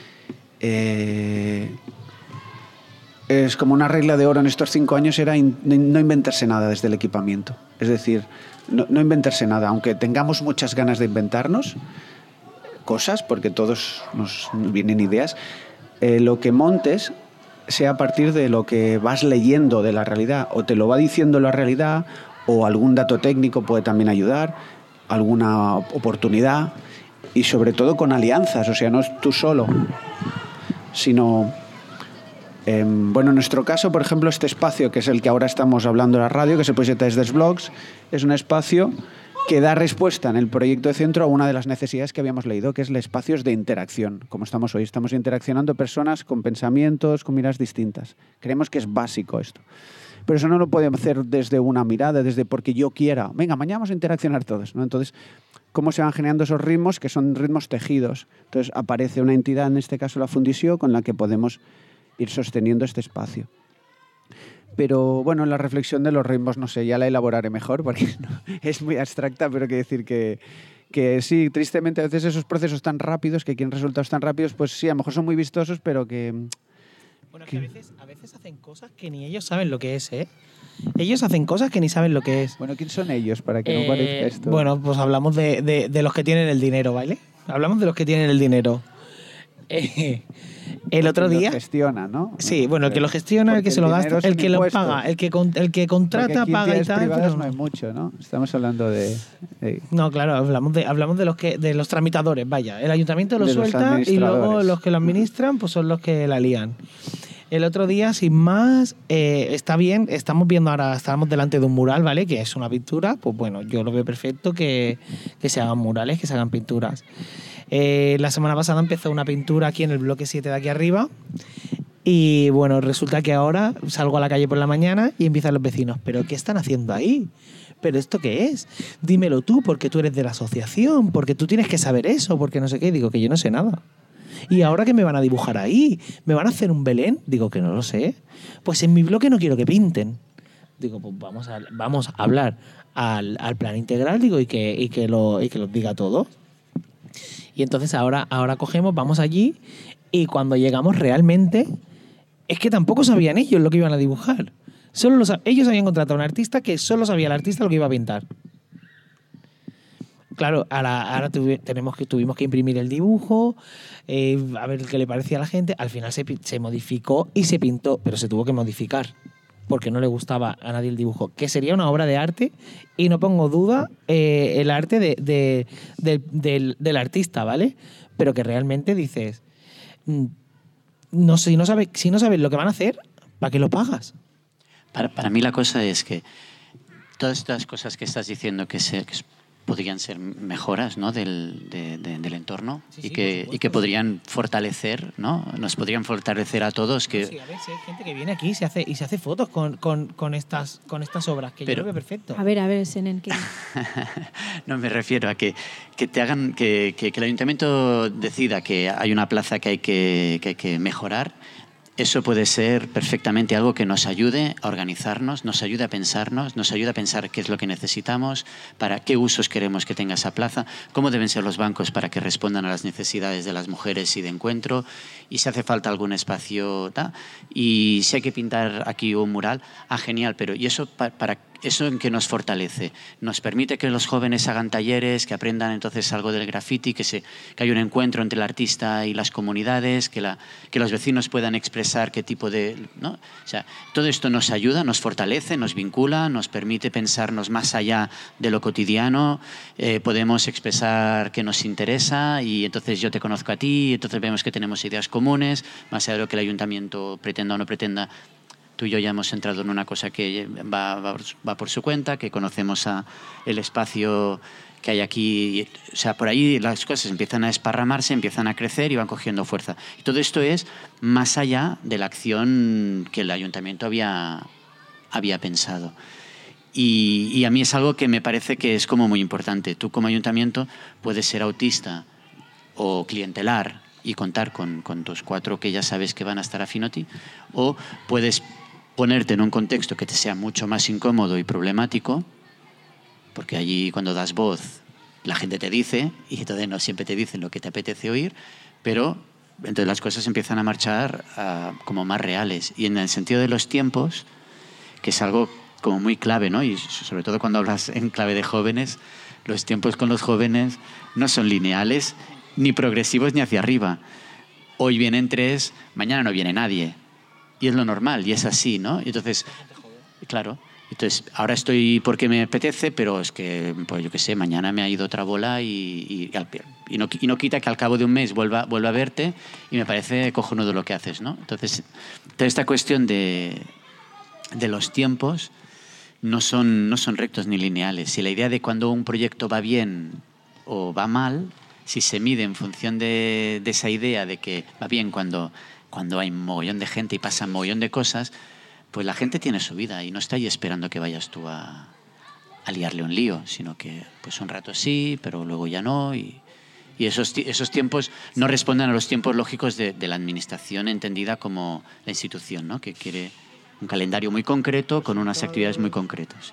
F: Eh, es como una regla de oro en estos cinco años, era in, no inventarse nada desde el equipamiento. Es decir, no, no inventarse nada, aunque tengamos muchas ganas de inventarnos cosas, porque todos nos vienen ideas, eh, lo que montes sea a partir de lo que vas leyendo de la realidad, o te lo va diciendo la realidad, o algún dato técnico puede también ayudar, alguna oportunidad, y sobre todo con alianzas, o sea, no es tú solo, sino Eh, bueno, en nuestro caso, por ejemplo, este espacio, que es el que ahora estamos hablando en la radio, que es el proyecto desde Blogs, es un espacio que da respuesta en el proyecto de centro a una de las necesidades que habíamos leído, que es el espacios de interacción, como estamos hoy. Estamos interaccionando personas con pensamientos, con miradas distintas. Creemos que es básico esto. Pero eso no lo podemos hacer desde una mirada, desde porque yo quiera. Venga, mañana vamos a interaccionar todos, ¿no? Entonces, ¿cómo se van generando esos ritmos? Que son ritmos tejidos. Entonces, aparece una entidad, en este caso la Fundició, con la que podemos ir sosteniendo este espacio. Pero bueno, la reflexión de los ritmos, no sé, ya la elaboraré mejor porque no, es muy abstracta, pero quiero decir que, que sí, tristemente a veces esos procesos tan rápidos, que quieren resultados tan rápidos, pues sí, a lo mejor son muy vistosos, pero que...
D: Bueno, es que a veces, a veces hacen cosas que ni ellos saben lo que es, ¿eh? Ellos hacen cosas que ni saben lo que es.
F: Bueno, ¿quién son ellos para que
D: eh,
F: no parezca esto?
D: Bueno, pues hablamos de, de, de los que tienen el dinero, ¿vale? Hablamos de los que tienen el dinero. Eh, el otro día...
F: Lo gestiona, ¿no?
D: Sí, bueno, el que lo gestiona,
F: porque
D: el que se lo gasta, el que
F: impuesto.
D: lo paga, el que, con, el que contrata,
F: aquí
D: paga y tal.
F: Privadas
D: pero...
F: no hay mucho, ¿no? Estamos hablando de... de...
D: No, claro, hablamos de hablamos de los que de los tramitadores, vaya. El ayuntamiento lo
F: de
D: suelta y luego los que lo administran pues son los que la lían. El otro día, sin más, eh, está bien, estamos viendo ahora, estamos delante de un mural, ¿vale? Que es una pintura, pues bueno, yo lo veo perfecto que, que se hagan murales, que se hagan pinturas. Eh, la semana pasada empezó una pintura aquí en el bloque siete de aquí arriba y bueno, resulta que ahora salgo a la calle por la mañana y empiezan los vecinos, ¿pero qué están haciendo ahí? ¿Pero esto qué es? Dímelo tú, porque tú eres de la asociación, porque tú tienes que saber eso, porque no sé qué. Digo que yo no sé nada. ¿Y ahora qué me van a dibujar ahí? ¿Me van a hacer un Belén? Digo que no lo sé. Pues en mi bloque no quiero que pinten. Digo, pues vamos a, vamos a hablar al, al plan integral, digo, y que, y que lo y que los diga todo. Y entonces ahora, ahora cogemos, vamos allí y cuando llegamos realmente es que tampoco sabían ellos lo que iban a dibujar. Solo los, ellos habían contratado a un artista que solo sabía el artista lo que iba a pintar. Claro, ahora, ahora tuvi, tenemos que, tuvimos que imprimir el dibujo, eh, a ver qué le parecía a la gente. Al final se, se modificó y se pintó, pero se tuvo que modificar porque no le gustaba a nadie el dibujo. Que sería una obra de arte y no pongo duda eh, el arte de, de, de, del, del artista, ¿vale? Pero que realmente dices, no, si, no sabes, si no sabes lo que van a hacer, ¿para qué lo pagas?
G: Para, para mí la cosa es que todas estas cosas que estás diciendo que, se, que podrían ser mejoras, ¿no? del, de, de, del entorno sí, y, sí, que, y que podrían fortalecer, ¿no? Nos podrían fortalecer a todos. Que...
D: Sí, a ver, si hay gente que viene aquí y se hace, y se hace fotos con, con, con, estas, con estas obras, que Pero, yo lo veo perfecto.
C: A ver, a ver, Senen, ¿qué?
G: No, me refiero a que, que te hagan que, que, que el ayuntamiento decida que hay una plaza que hay que, que, hay que mejorar. Eso puede ser perfectamente algo que nos ayude a organizarnos, nos ayude a pensarnos, nos ayude a pensar qué es lo que necesitamos, para qué usos queremos que tenga esa plaza, cómo deben ser los bancos para que respondan a las necesidades de las mujeres y de encuentro, y si hace falta algún espacio, ¿ta? Y si hay que pintar aquí un mural, ah, genial, pero ¿y eso para, para eso en qué nos fortalece? Nos permite que los jóvenes hagan talleres, que aprendan entonces algo del graffiti, que, se, que haya un encuentro entre el artista y las comunidades, que, la, que los vecinos puedan expresar qué tipo de... ¿no? O sea, todo esto nos ayuda, nos fortalece, nos vincula, nos permite pensarnos más allá de lo cotidiano, eh, podemos expresar qué nos interesa y entonces yo te conozco a ti, y entonces vemos que tenemos ideas comunes, más allá de lo que el ayuntamiento pretenda o no pretenda. Tú y yo ya hemos entrado en una cosa que va, va, va por su cuenta, que conocemos a el espacio que hay aquí. O sea, por ahí las cosas empiezan a esparramarse, empiezan a crecer y van cogiendo fuerza. Y todo esto es más allá de la acción que el ayuntamiento había, había pensado. Y, y a mí es algo que me parece que es como muy importante. Tú como ayuntamiento puedes ser autista o clientelar y contar con, con tus cuatro que ya sabes que van a estar afín a ti, o puedes ponerte en un contexto que te sea mucho más incómodo y problemático, porque allí cuando das voz la gente te dice, y entonces no siempre te dicen lo que te apetece oír, pero entonces las cosas empiezan a marchar uh, como más reales. Y en el sentido de los tiempos, que es algo como muy clave, ¿no? Y sobre todo cuando hablas en clave de jóvenes, los tiempos con los jóvenes no son lineales, ni progresivos ni hacia arriba. Hoy vienen tres, mañana no viene nadie. Y es lo normal, y es así, ¿no? Y entonces, claro, Entonces, ahora estoy porque me apetece, pero es que, pues yo qué sé, mañana me ha ido otra bola y, y, y, no, y no quita que al cabo de un mes vuelva, vuelva a verte y me parece cojonudo lo que haces, ¿no? Entonces, toda esta cuestión de, de los tiempos no son, no son rectos ni lineales. Si la idea de cuando un proyecto va bien o va mal, si se mide en función de, de esa idea de que va bien cuando, cuando hay un mogollón de gente y pasa un mogollón de cosas, pues la gente tiene su vida y no está ahí esperando que vayas tú a, a liarle un lío, sino que pues un rato sí, pero luego ya no. Y, y esos, esos tiempos no responden a los tiempos lógicos de, de la administración entendida como la institución, ¿no? Que quiere un calendario muy concreto con unas actividades muy concretas.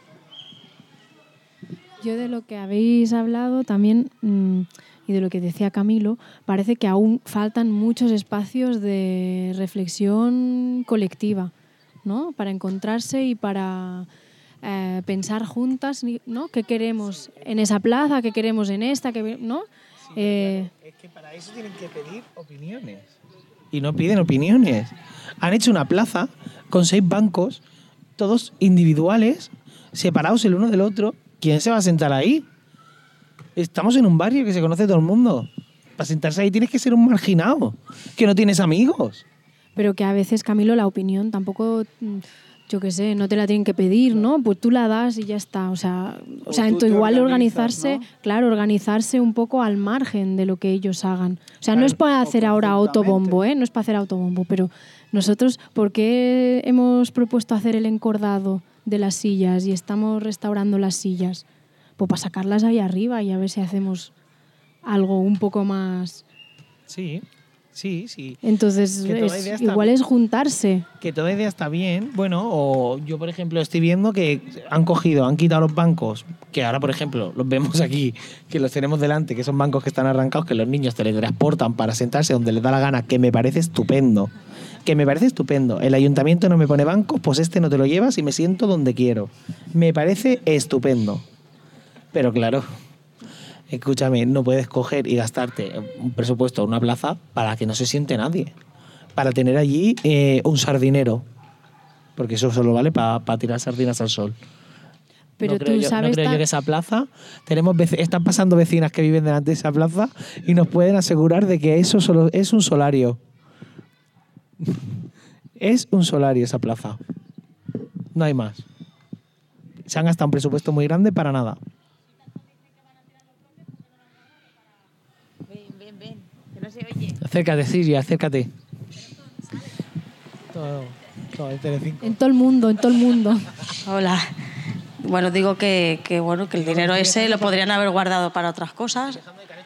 C: Yo de lo que habéis hablado también, mmm, y de lo que decía Camilo, parece que aún faltan muchos espacios de reflexión colectiva, ¿no? Para encontrarse y para eh, pensar juntas, ¿no? ¿Qué queremos en esa plaza? ¿Qué queremos en esta? ¿Qué, ¿no?
D: Sí,
C: eh,
D: es que para eso tienen que pedir opiniones. Y no piden opiniones. Han hecho una plaza con seis bancos, todos individuales, separados el uno del otro. ¿Quién se va a sentar ahí? Estamos en un barrio que se conoce todo el mundo. Para sentarse ahí tienes que ser un marginado, que no tienes amigos.
C: Pero que a veces, Camilo, la opinión tampoco, yo qué sé, no te la tienen que pedir, ¿no? Pues tú la das y ya está. O sea, o, o sea en tu igual organizarse, ¿no? Claro, organizarse un poco al margen de lo que ellos hagan. O sea, claro, no es para hacer ahora autobombo, ¿eh? No es para hacer autobombo, pero nosotros, ¿por qué hemos propuesto hacer el encordado de las sillas y estamos restaurando las sillas? Pues para sacarlas ahí arriba y a ver si hacemos algo un poco más...
D: Sí. Sí, sí.
C: Entonces, es, igual es juntarse.
D: Que toda idea está bien. Bueno, o yo, por ejemplo, estoy viendo que han cogido, han quitado los bancos, que ahora, por ejemplo, los vemos aquí, que los tenemos delante, que son bancos que están arrancados, que los niños teletransportan para sentarse donde les da la gana, que me parece estupendo. Que me parece estupendo. El ayuntamiento no me pone bancos, pues este no te lo llevas y me siento donde quiero. Me parece estupendo. Pero claro... Escúchame, no puedes coger y gastarte un presupuesto en una plaza para que no se siente nadie. Para tener allí eh, un sardinero. Porque eso solo vale para pa tirar sardinas al sol.
C: Pero
D: no
C: tú
D: creo yo,
C: sabes...
D: No creo
C: ta...
D: yo que esa plaza... tenemos Están pasando vecinas que viven delante de esa plaza y nos pueden asegurar de que eso solo es un solario. Es un solario esa plaza. No hay más. Se han gastado un presupuesto muy grande para nada. Acércate, Siria, acércate. Todo, todo el Telecinco.
C: En todo el mundo, en todo el mundo.
H: Hola. Bueno, digo que, que, bueno, que el dinero ese lo podrían haber guardado para otras cosas.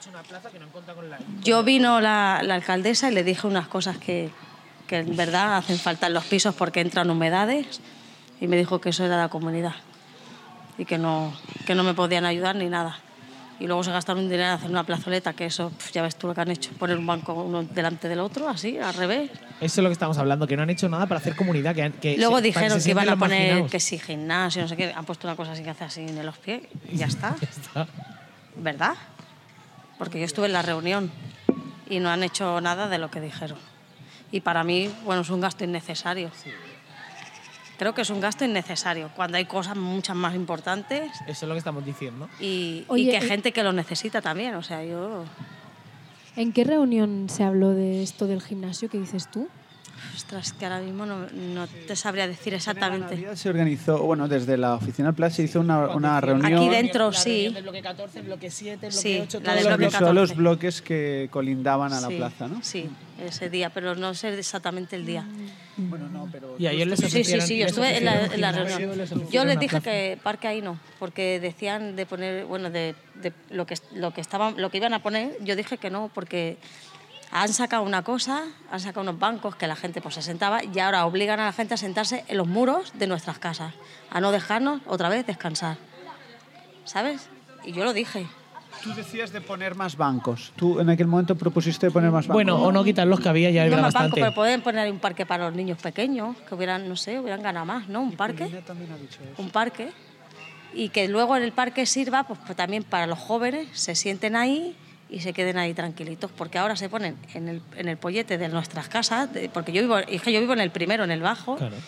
H: Yo vino la, la alcaldesa y le dije unas cosas que, que en verdad hacen falta en los pisos porque entran humedades y me dijo que eso era la comunidad y que no, que no me podían ayudar ni nada. Y luego se gastaron un dinero en hacer una plazoleta, que eso, pf, ya ves tú lo que han hecho, poner un banco uno delante del otro, así, al revés.
D: Eso es lo que estamos hablando, que no han hecho nada para hacer comunidad. Que, que
H: luego
D: se,
H: dijeron que, que iban a poner
D: marginados.
H: Que sí, gimnasio, no sé qué, han puesto una cosa así que hace así en los pies y ya está.
D: Ya está.
H: ¿Verdad? Porque yo estuve en la reunión y no han hecho nada de lo que dijeron. Y para mí, bueno, es un gasto innecesario. Sí. Creo que es un gasto innecesario, cuando hay cosas muchas más importantes.
D: Eso es lo que estamos diciendo.
H: Y,
C: Oye,
H: y que hay
C: eh,
H: gente que lo necesita también, o sea, yo...
C: ¿En qué reunión se habló de esto del gimnasio que dices tú?
H: Ostras, que ahora mismo no, no te sabría decir exactamente.
F: En se organizó, bueno, desde la oficina Plaza se hizo una, una reunión.
H: Aquí dentro, sí.
D: Del bloque catorce, bloque siete, bloque
H: Sí,
D: ocho,
H: la del
F: Se
H: bloque
F: revisó
H: catorce.
F: los bloques que colindaban a la
H: Sí,
F: plaza, ¿no?
H: Sí, ese día, pero no sé exactamente el día.
F: Bueno, no, pero...
D: Y ayer les
H: Sí, sí,
D: ofrecieron...
H: sí, yo
D: les
H: estuve en la,
D: ofrecieron
H: en la
D: un gimnasio,
H: reunión.
D: les ofrecieron
H: Yo les
D: una
H: dije
D: plaza.
H: que parque ahí no, porque decían de poner, bueno, de, de lo que lo que estaban, lo que iban a poner, yo dije que no, porque han sacado una cosa, han sacado unos bancos que la gente pues se sentaba y ahora obligan a la gente a sentarse en los muros de nuestras casas, a no dejarnos otra vez descansar, ¿sabes? Y yo lo dije.
F: Tú decías de poner más bancos. Tú en aquel momento propusiste de poner más bancos.
D: Bueno, o no quitar los que había, ya
H: No
D: era
H: más
D: bastante.
H: bancos, pero pueden poner un parque para los niños pequeños, que hubieran, no sé, hubieran ganado más, ¿no? Un parque.
F: Polina también ha dicho eso.
H: Un parque. Y que luego en el parque sirva pues, pues también para los jóvenes, se sienten ahí y se queden ahí tranquilitos, porque ahora se ponen en el, en el pollete de nuestras casas, de, porque yo vivo, es que yo vivo en el primero, en el bajo,
D: Claro.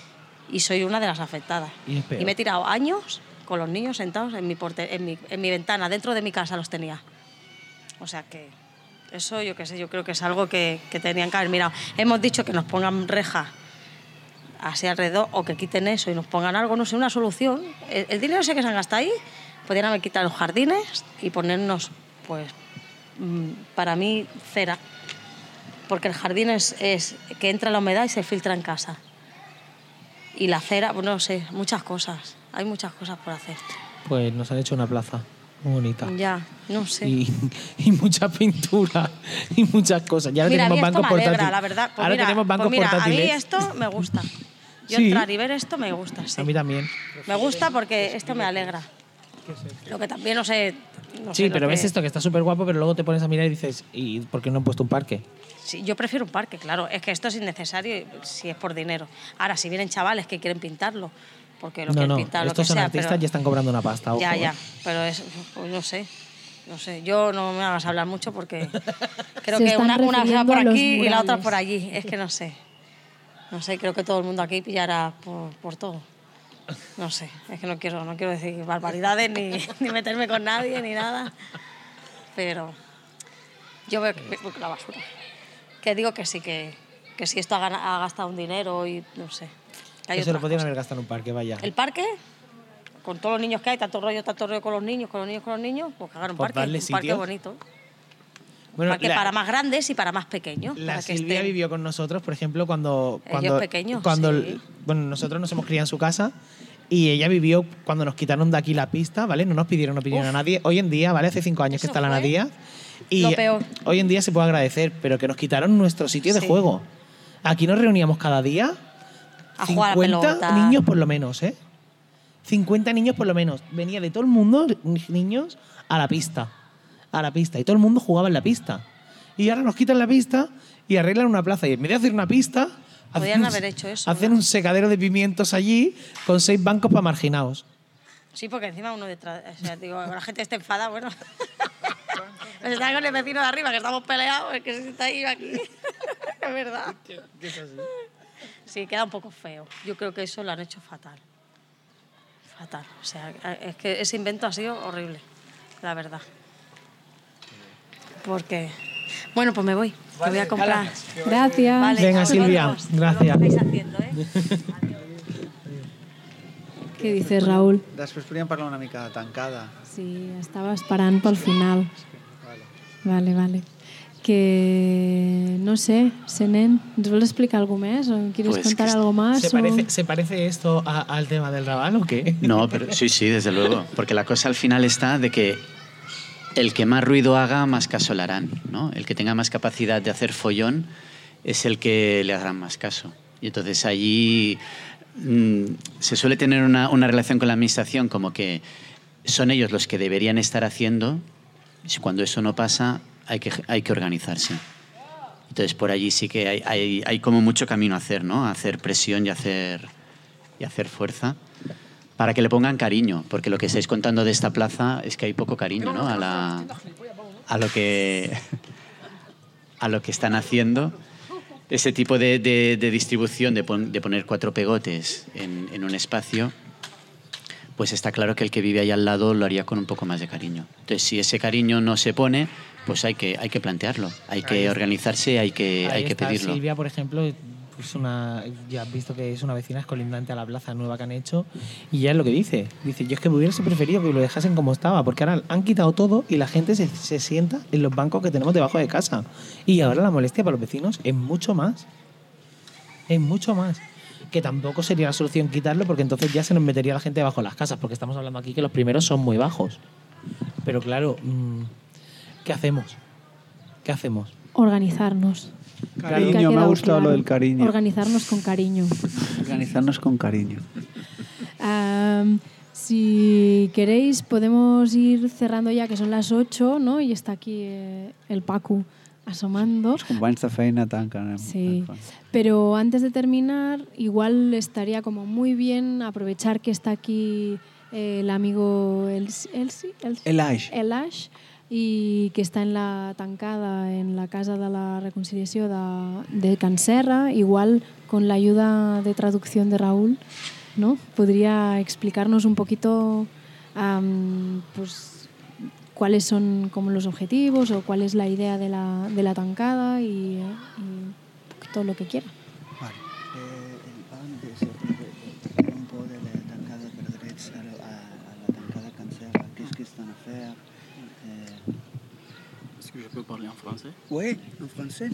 E: y soy una de las afectadas.
D: Y es peor.
E: Y me he tirado años con los niños sentados en mi, porte, en mi, en mi ventana, dentro de mi casa los tenía. O sea que eso yo qué sé, yo creo que es algo que, que tenían que haber mirado. Hemos dicho que nos pongan rejas así alrededor o que quiten eso y nos pongan algo, no sé, una solución. El, el dinero ese que se han gastado ahí, podrían haber quitado los jardines y ponernos, pues, mmm, para mí, cera. Porque el jardín es, es que entra la humedad y se filtra en casa. Y la cera, pues no sé, muchas cosas. Hay muchas cosas por hacer.
D: Pues nos han hecho una plaza muy bonita.
E: Ya, no sé.
D: Y, y mucha pintura y muchas cosas. Ya ahora
E: mira,
D: tenemos
E: a mí esto
D: bancos
E: me alegra,
D: portátiles.
E: la verdad. Pues
D: ahora
E: mira,
D: tenemos bancos
E: pues mira,
D: portátiles.
E: A mí esto me gusta. Yo
D: Sí.
E: entrar y ver esto me gusta, sí.
D: A mí también.
E: Me gusta porque esto me alegra. Lo que también no sé... No
D: Sí,
E: sé lo
D: pero
E: que-
D: ves esto que está súper guapo, pero luego te pones a mirar y dices, ¿y por qué no han puesto un parque?
E: Sí, yo prefiero un parque, claro. Es que esto es innecesario si es por dinero. Ahora, si vienen chavales que quieren pintarlo, porque lo
D: No,
E: quieren
D: no,
E: pintar, lo que
D: estos son
E: sea,
D: artistas
E: pero-
D: y están cobrando una pasta. Ojo,
E: Ya,
D: ¿eh?
E: ya, pero es, pues no sé, no sé. Yo no me hagas hablar mucho porque creo
C: Se
E: que
C: están
E: una, una va
C: refiriendo
E: por
C: a los
E: aquí y la otra
C: murales.
E: por allí. Es que no sé. No sé, creo que todo el mundo aquí pillará por, por todo. No sé, es que no quiero, no quiero decir barbaridades ni, ni meterme con nadie ni nada. Pero yo veo que veo que la basura. Que digo que sí, que, que si esto ha, gana- ha gastado un dinero y no sé. que hay
D: Eso lo
E: otras
D: podrían
E: cosas.
D: haber gastado en un parque, vaya.
E: El parque, con todos los niños que hay, tanto rollo, tanto rollo con los niños, con los niños, con los niños, pues que hagan un
D: Pues
E: parque,
D: darle
E: un parque
D: sitio.
E: bonito.
D: Bueno,
E: parque
D: la-
E: para más grandes y para más pequeños.
D: La
E: para que
D: Silvia
E: estén-
D: vivió con nosotros, por ejemplo, cuando...
E: Ellos
D: cuando
E: pequeños,
D: cuando
E: sí.
D: Bueno, nosotros nos hemos criado en su casa y ella vivió cuando nos quitaron de aquí la pista, ¿vale? No nos pidieron, no pidieron
E: Uf.
D: a nadie. Hoy en día, ¿vale? Hace cinco años que
E: Eso
D: está la
E: fue
D: Nadia. Y
E: lo peor.
D: hoy en día se puede agradecer, pero que nos quitaron nuestro sitio de
E: Sí.
D: juego. Aquí nos reuníamos cada día
E: A jugar a
D: cincuenta
E: pelota.
D: niños por lo menos, ¿eh? cincuenta niños por lo menos. Venía de todo el mundo, niños, a la pista. A la pista. Y todo el mundo jugaba en la pista. Y ahora nos quitan la pista y arreglan una plaza. Y en vez de hacer una pista,
E: Podrían
D: hacen,
E: haber hecho eso,
D: hacen
E: ¿no?
D: un secadero de pimientos allí con seis bancos para marginados.
E: Sí, porque encima uno detrás. O sea, digo, la gente está enfadada, bueno. Pues está con el vecino de arriba, que estamos peleados, el que se está ahí aquí. Es verdad. Sí, queda un poco feo. Yo creo que eso lo han hecho fatal. Fatal. O sea, es que ese invento ha sido horrible, la verdad. Porque. Bueno, pues me voy. Que voy a comprar.
C: Gracias.
E: Vale,
D: Venga,
E: a
D: Silvia,
E: vosotros,
D: gracias.
E: Lo que estáis haciendo, ¿eh?
C: Què dices, Raül?
F: Després podríem parlar una mica de tancada.
C: Sí, estava esperant pel final. Vale, vale. Que, no sé, Senen, ¿nos vols explicar algo més o quieres
G: Pues
C: contar
G: que
C: algo más?
D: ¿Se
C: o-
D: parece, ¿Se parece esto a- al tema del Raval o qué?
G: No, pero sí, sí, desde luego. Porque la cosa al final está de que el que más ruido haga, más caso le harán, ¿no? El que tenga más capacidad de hacer follón es el que le harán más caso. Y entonces allí mmm, se suele tener una, una relación con la administración como que son ellos los que deberían estar haciendo. Y cuando eso no pasa, hay que, hay que organizarse. Entonces por allí sí que hay, hay, hay como mucho camino a hacer, ¿no? A hacer presión y hacer, y hacer fuerza. Para que le pongan cariño, porque lo que estáis contando de esta plaza es que hay poco cariño, ¿no? A, la, a, lo, que, a lo que están haciendo. Ese tipo de, de, de distribución, de, pon, de poner cuatro pegotes en, en un espacio, pues está claro que el que vive ahí al lado lo haría con un poco más de cariño. Entonces, si ese cariño no se pone, pues hay que, hay que plantearlo, hay que organizarse, hay que,
D: Ahí
G: hay que
D: está
G: pedirlo.
D: Silvia, por ejemplo, pues una, ya has visto que es una vecina es colindante a la plaza nueva que han hecho y ya es lo que dice. Dice, yo es que me hubiese preferido que lo dejasen como estaba, porque ahora han quitado todo y la gente se, se sienta en los bancos que tenemos debajo de casa. Y ahora la molestia para los vecinos es mucho más. Es mucho más. Que tampoco sería la solución quitarlo, porque entonces ya se nos metería la gente debajo de las casas, porque estamos hablando aquí que los primeros son muy bajos. Pero claro, ¿qué hacemos? ¿Qué hacemos?
C: Organizarnos.
F: Cariño,
C: Que ha
F: me ha
C: quedado
F: gustado
C: claro.
F: lo del cariño.
C: Organizarnos con cariño.
F: Organizarnos con cariño.
C: Am, si queréis, podemos ir cerrando ya, que son las ocho, ¿no? Y está aquí eh, el Paco asomando.
F: Els companys de feina tanquen.
C: Sí, pero antes de terminar, igual estaría como muy bien aprovechar que está aquí eh, el amigo Elsi, Elsi, Elsi,
F: El Ash.
C: el Ash, i que està en la tancada en la Casa de la Reconciliació de, de Can Serra. Igual, con la ayuda de traducción de Raúl, ¿no? Podría explicarnos un poquito um, pues, cuáles son como los objetivos o cuál es la idea de la, de la tancada y, y todo lo que quiera.
F: Vale. Eh, el plan de un poco de la tancada per drets a, a, a la tancada Can Serra. Qu'est-ce qu'ils estan a faire? Euh...
I: Est-ce que je peux parler en français?
F: Oui, en français.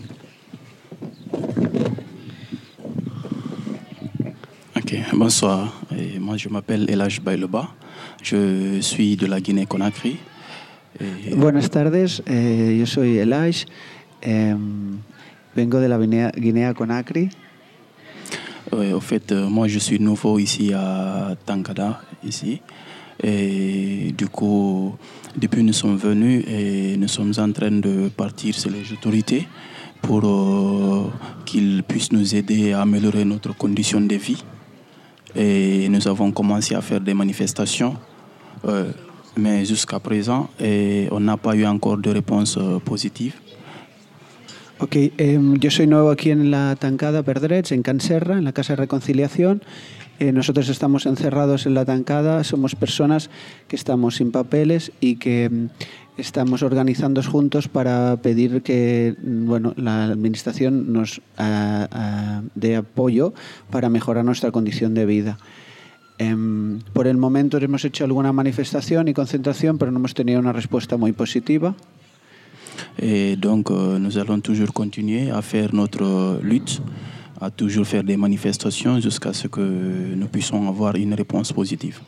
I: Ok, bonsoir. Et moi, je m'appelle Elaj Baileba. Je suis de la Guinée-Conakry. Et...
F: Buenas tardes, eh, yo soy Elaj. Eh, vengo de la Guinea-Conakry.
I: Ouais, au fait, euh, moi, je suis nouveau ici à Tankada, ici. Et du coup, depuis nous sommes venus et nous sommes en train de partir sur les autorités pour euh, qu'ils puissent nous aider à améliorer notre condition de vie. Et nous avons commencé à faire des manifestations, euh, mais jusqu'à présent, et on n'a pas eu encore de réponse euh, positive.
F: Ok, eh, yo soy nuevo aquí en la tancada per drets, en Can Serra, en la Casa de Reconciliación. Eh, nosotros estamos encerrados en la tancada, somos personas que estamos sin papeles y que mm, estamos organizándonos juntos para pedir que bueno, la administración nos a, a, dé apoyo para mejorar nuestra condición de vida. Eh, por el momento hemos hecho alguna manifestación y concentración, pero no hemos tenido una respuesta muy positiva.
I: Et donc, euh, nous allons toujours continuer à faire notre lutte, à toujours faire des manifestations jusqu'à ce que nous puissions avoir une réponse positive.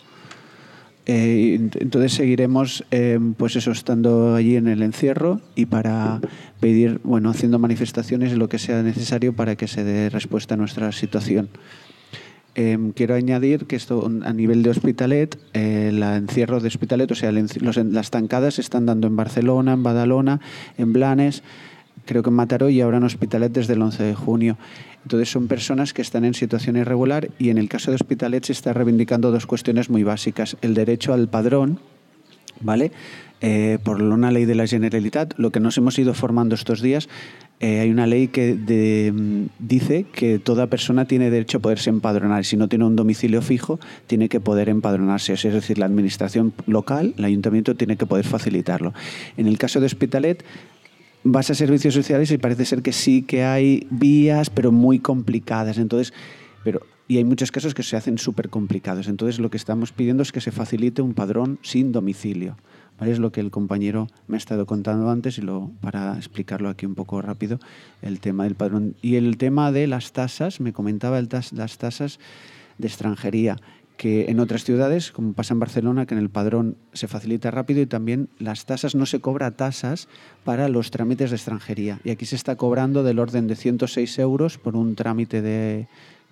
F: Eh, entonces seguiremos eh, pues eso, estando allí en el encierro y para pedir, bueno, haciendo manifestaciones y lo que sea necesario para que se dé respuesta a nuestra situación. Eh, quiero añadir que esto a nivel de Hospitalet, eh, el encierro de Hospitalet, o sea, los, las tancadas se están dando en Barcelona, en Badalona, en Blanes, creo que en Mataró y ahora en Hospitalet desde el once de junio. Entonces son personas que están en situación irregular y en el caso de Hospitalet se está reivindicando dos cuestiones muy básicas. El derecho al padrón, ¿vale? Eh, por una ley de la Generalitat, lo que nos hemos ido formando estos días, eh, hay una ley que de, dice que toda persona tiene derecho a poderse empadronar. Si no tiene un domicilio fijo, tiene que poder empadronarse. Es decir, la administración local, el ayuntamiento, tiene que poder facilitarlo. En el caso de Hospitalet, vas a servicios sociales y parece ser que sí que hay vías, pero muy complicadas. Entonces, pero, y hay muchos casos que se hacen súper complicados. Entonces, lo que estamos pidiendo es que se facilite un padrón sin domicilio. ¿Vale? Es lo que el compañero me ha estado contando antes y lo, para explicarlo aquí un poco rápido, el tema del padrón. Y el tema de las tasas, me comentaba el tas, las tasas de extranjería, que en otras ciudades, como pasa en Barcelona, que en el padrón se facilita rápido y también las tasas, no se cobra tasas para los trámites de extranjería. Y aquí se está cobrando del orden de ciento seis euros por un trámite de,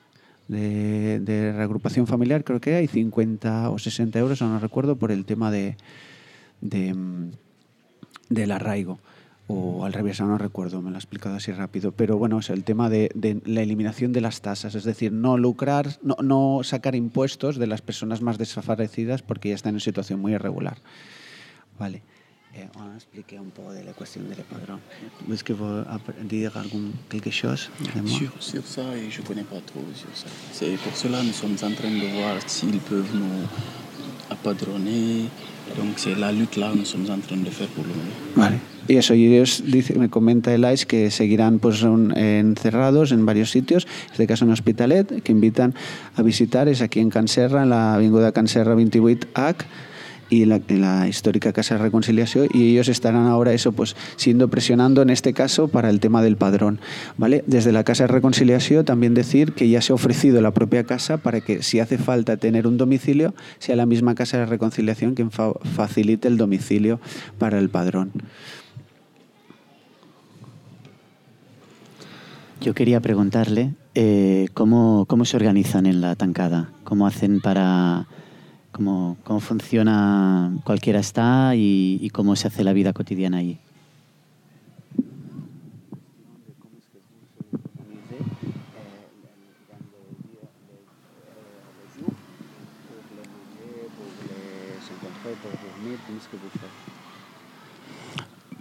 F: de, de reagrupación familiar, creo que hay cincuenta o sesenta euros, no recuerdo, por el tema de, de, del arraigo. O al revés, no recuerdo, me lo ha explicado así rápido. Pero bueno, es el tema de, de la eliminación de las tasas, es decir, no lucrar, no, no sacar impuestos de las personas más desfavorecidas porque ya están en situación muy irregular. Vale. Eh, on a expliqué un poco de la cuestión del padrón. ¿Est-ce que vous dire algún, quelque chose?
I: Sur, sur ça, je ne connais pas trop sur ça. C'est pour cela que nous sommes en train de voir s'ils peuvent nous apadroner. Donc c'est la lutte là que nous sommes en train de faire pour le moment.
F: Vale. Y eso, y ellos, dice, me comenta Elaj que seguirán pues un, encerrados en varios sitios, en este caso en Hospitalet, que invitan a visitar, es aquí en Can Serra, en la Avinguda Can Serra veintiocho H y la, en la histórica Casa de Reconciliación, y ellos estarán ahora eso pues siendo presionando en este caso para el tema del padrón, ¿vale? Desde la Casa de Reconciliación también decir que ya se ha ofrecido la propia casa para que si hace falta tener un domicilio, sea la misma Casa de Reconciliación quien fa facilite el domicilio para el padrón.
G: Yo quería preguntarle eh, ¿cómo, cómo se organizan en la tancada, cómo hacen para, cómo, cómo funciona, cualquiera está y, y cómo se hace la vida cotidiana allí.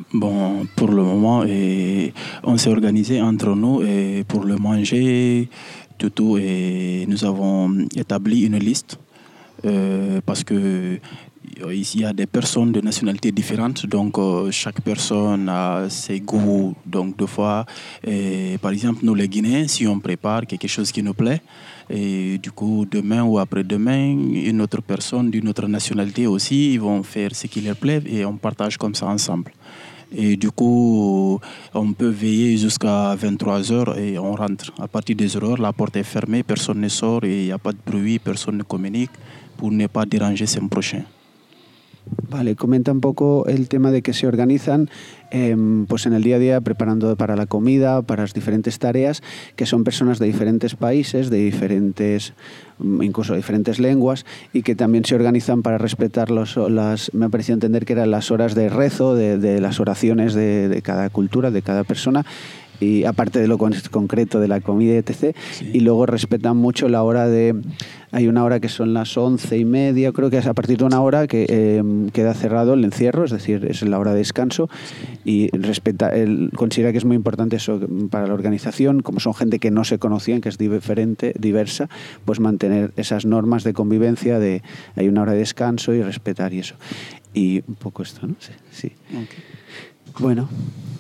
I: Bon, pour le moment, et on s'est organisé entre nous et pour le manger, tout, tout, et nous avons établi une liste euh, parce que ici il y a des personnes de nationalités différentes, donc euh, chaque personne a ses goûts. Donc deux fois, et, par exemple, nous les Guinéens, si on prépare quelque chose qui nous plaît, et du coup demain ou après-demain, une autre personne d'une autre nationalité aussi, ils vont faire ce qui leur plaît et on partage comme ça ensemble. Et du coup, on peut veiller jusqu'à vingt-trois heures et on rentre. À partir des heures, la porte est fermée, personne ne sort et il n'y a pas de bruit, personne ne communique pour ne pas déranger son prochain.
F: Vale, comenta un poco el tema de que se organizan eh, pues en el día a día preparando para la comida, para las diferentes tareas, que son personas de diferentes países, de diferentes, incluso diferentes lenguas, y que también se organizan para respetar los, las, me ha parecido entender que eran las horas de rezo, de, de las oraciones de, de cada cultura, de cada persona, y aparte de lo con, concreto de la comida, etcétera. Sí. Y luego respetan mucho la hora de... Hay una hora que son las once y media, creo que es a partir de una hora que eh, queda cerrado el encierro, es decir, es la hora de descanso, y respeta, él considera que es muy importante eso para la organización, como son gente que no se conocían, que es diferente, diversa, pues mantener esas normas de convivencia, de hay una hora de descanso y respetar y eso. Y un poco esto, ¿no? Sí. sí. Okay. Bueno...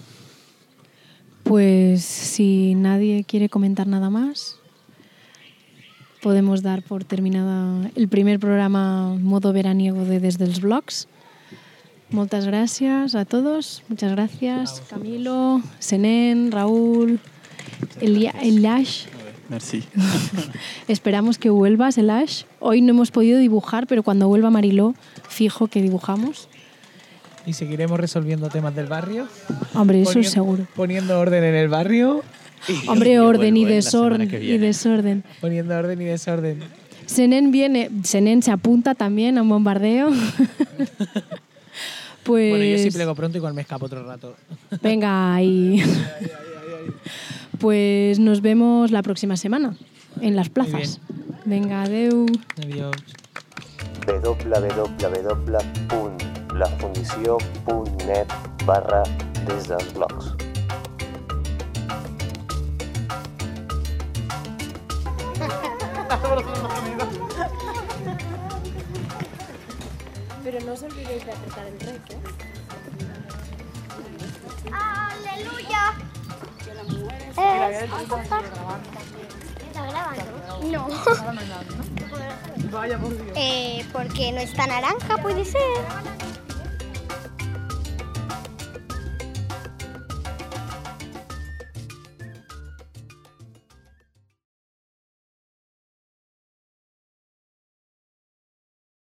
C: Pues si nadie quiere comentar nada más, podemos dar por terminada el primer programa modo veraniego de Desde els Blogs. Moltes gràcies a todos. Muchas gracias, Camilo, Senén, Raúl, Elash.
I: Merci.
C: Esperamos que vuelvas, Elash. Hoy no hemos podido dibujar, pero cuando vuelva Mariló, fijo que dibujamos.
D: Y seguiremos resolviendo temas del barrio.
C: Hombre, eso
D: poniendo,
C: seguro.
D: Poniendo orden en el barrio.
C: Y, Hombre, orden y desorden. Y desorden.
D: Poniendo orden y desorden.
C: Senén viene, Senén se apunta también a un bombardeo. Pues...
D: Bueno, yo sí plego pronto, igual me escapo otro rato.
C: Venga, ahí. Pues nos vemos la próxima semana en las plazas. Venga, adeu.
D: Adiós.
B: www punt lafundició punt net barra des dels blogs.
A: Pero no os olvidéis de apretar el rec, ¿eh? ¡Aleluya! Eh, ¿Está grabando? No.
D: Vaya por Dios.
A: Eh, porque no está naranja, puede ser.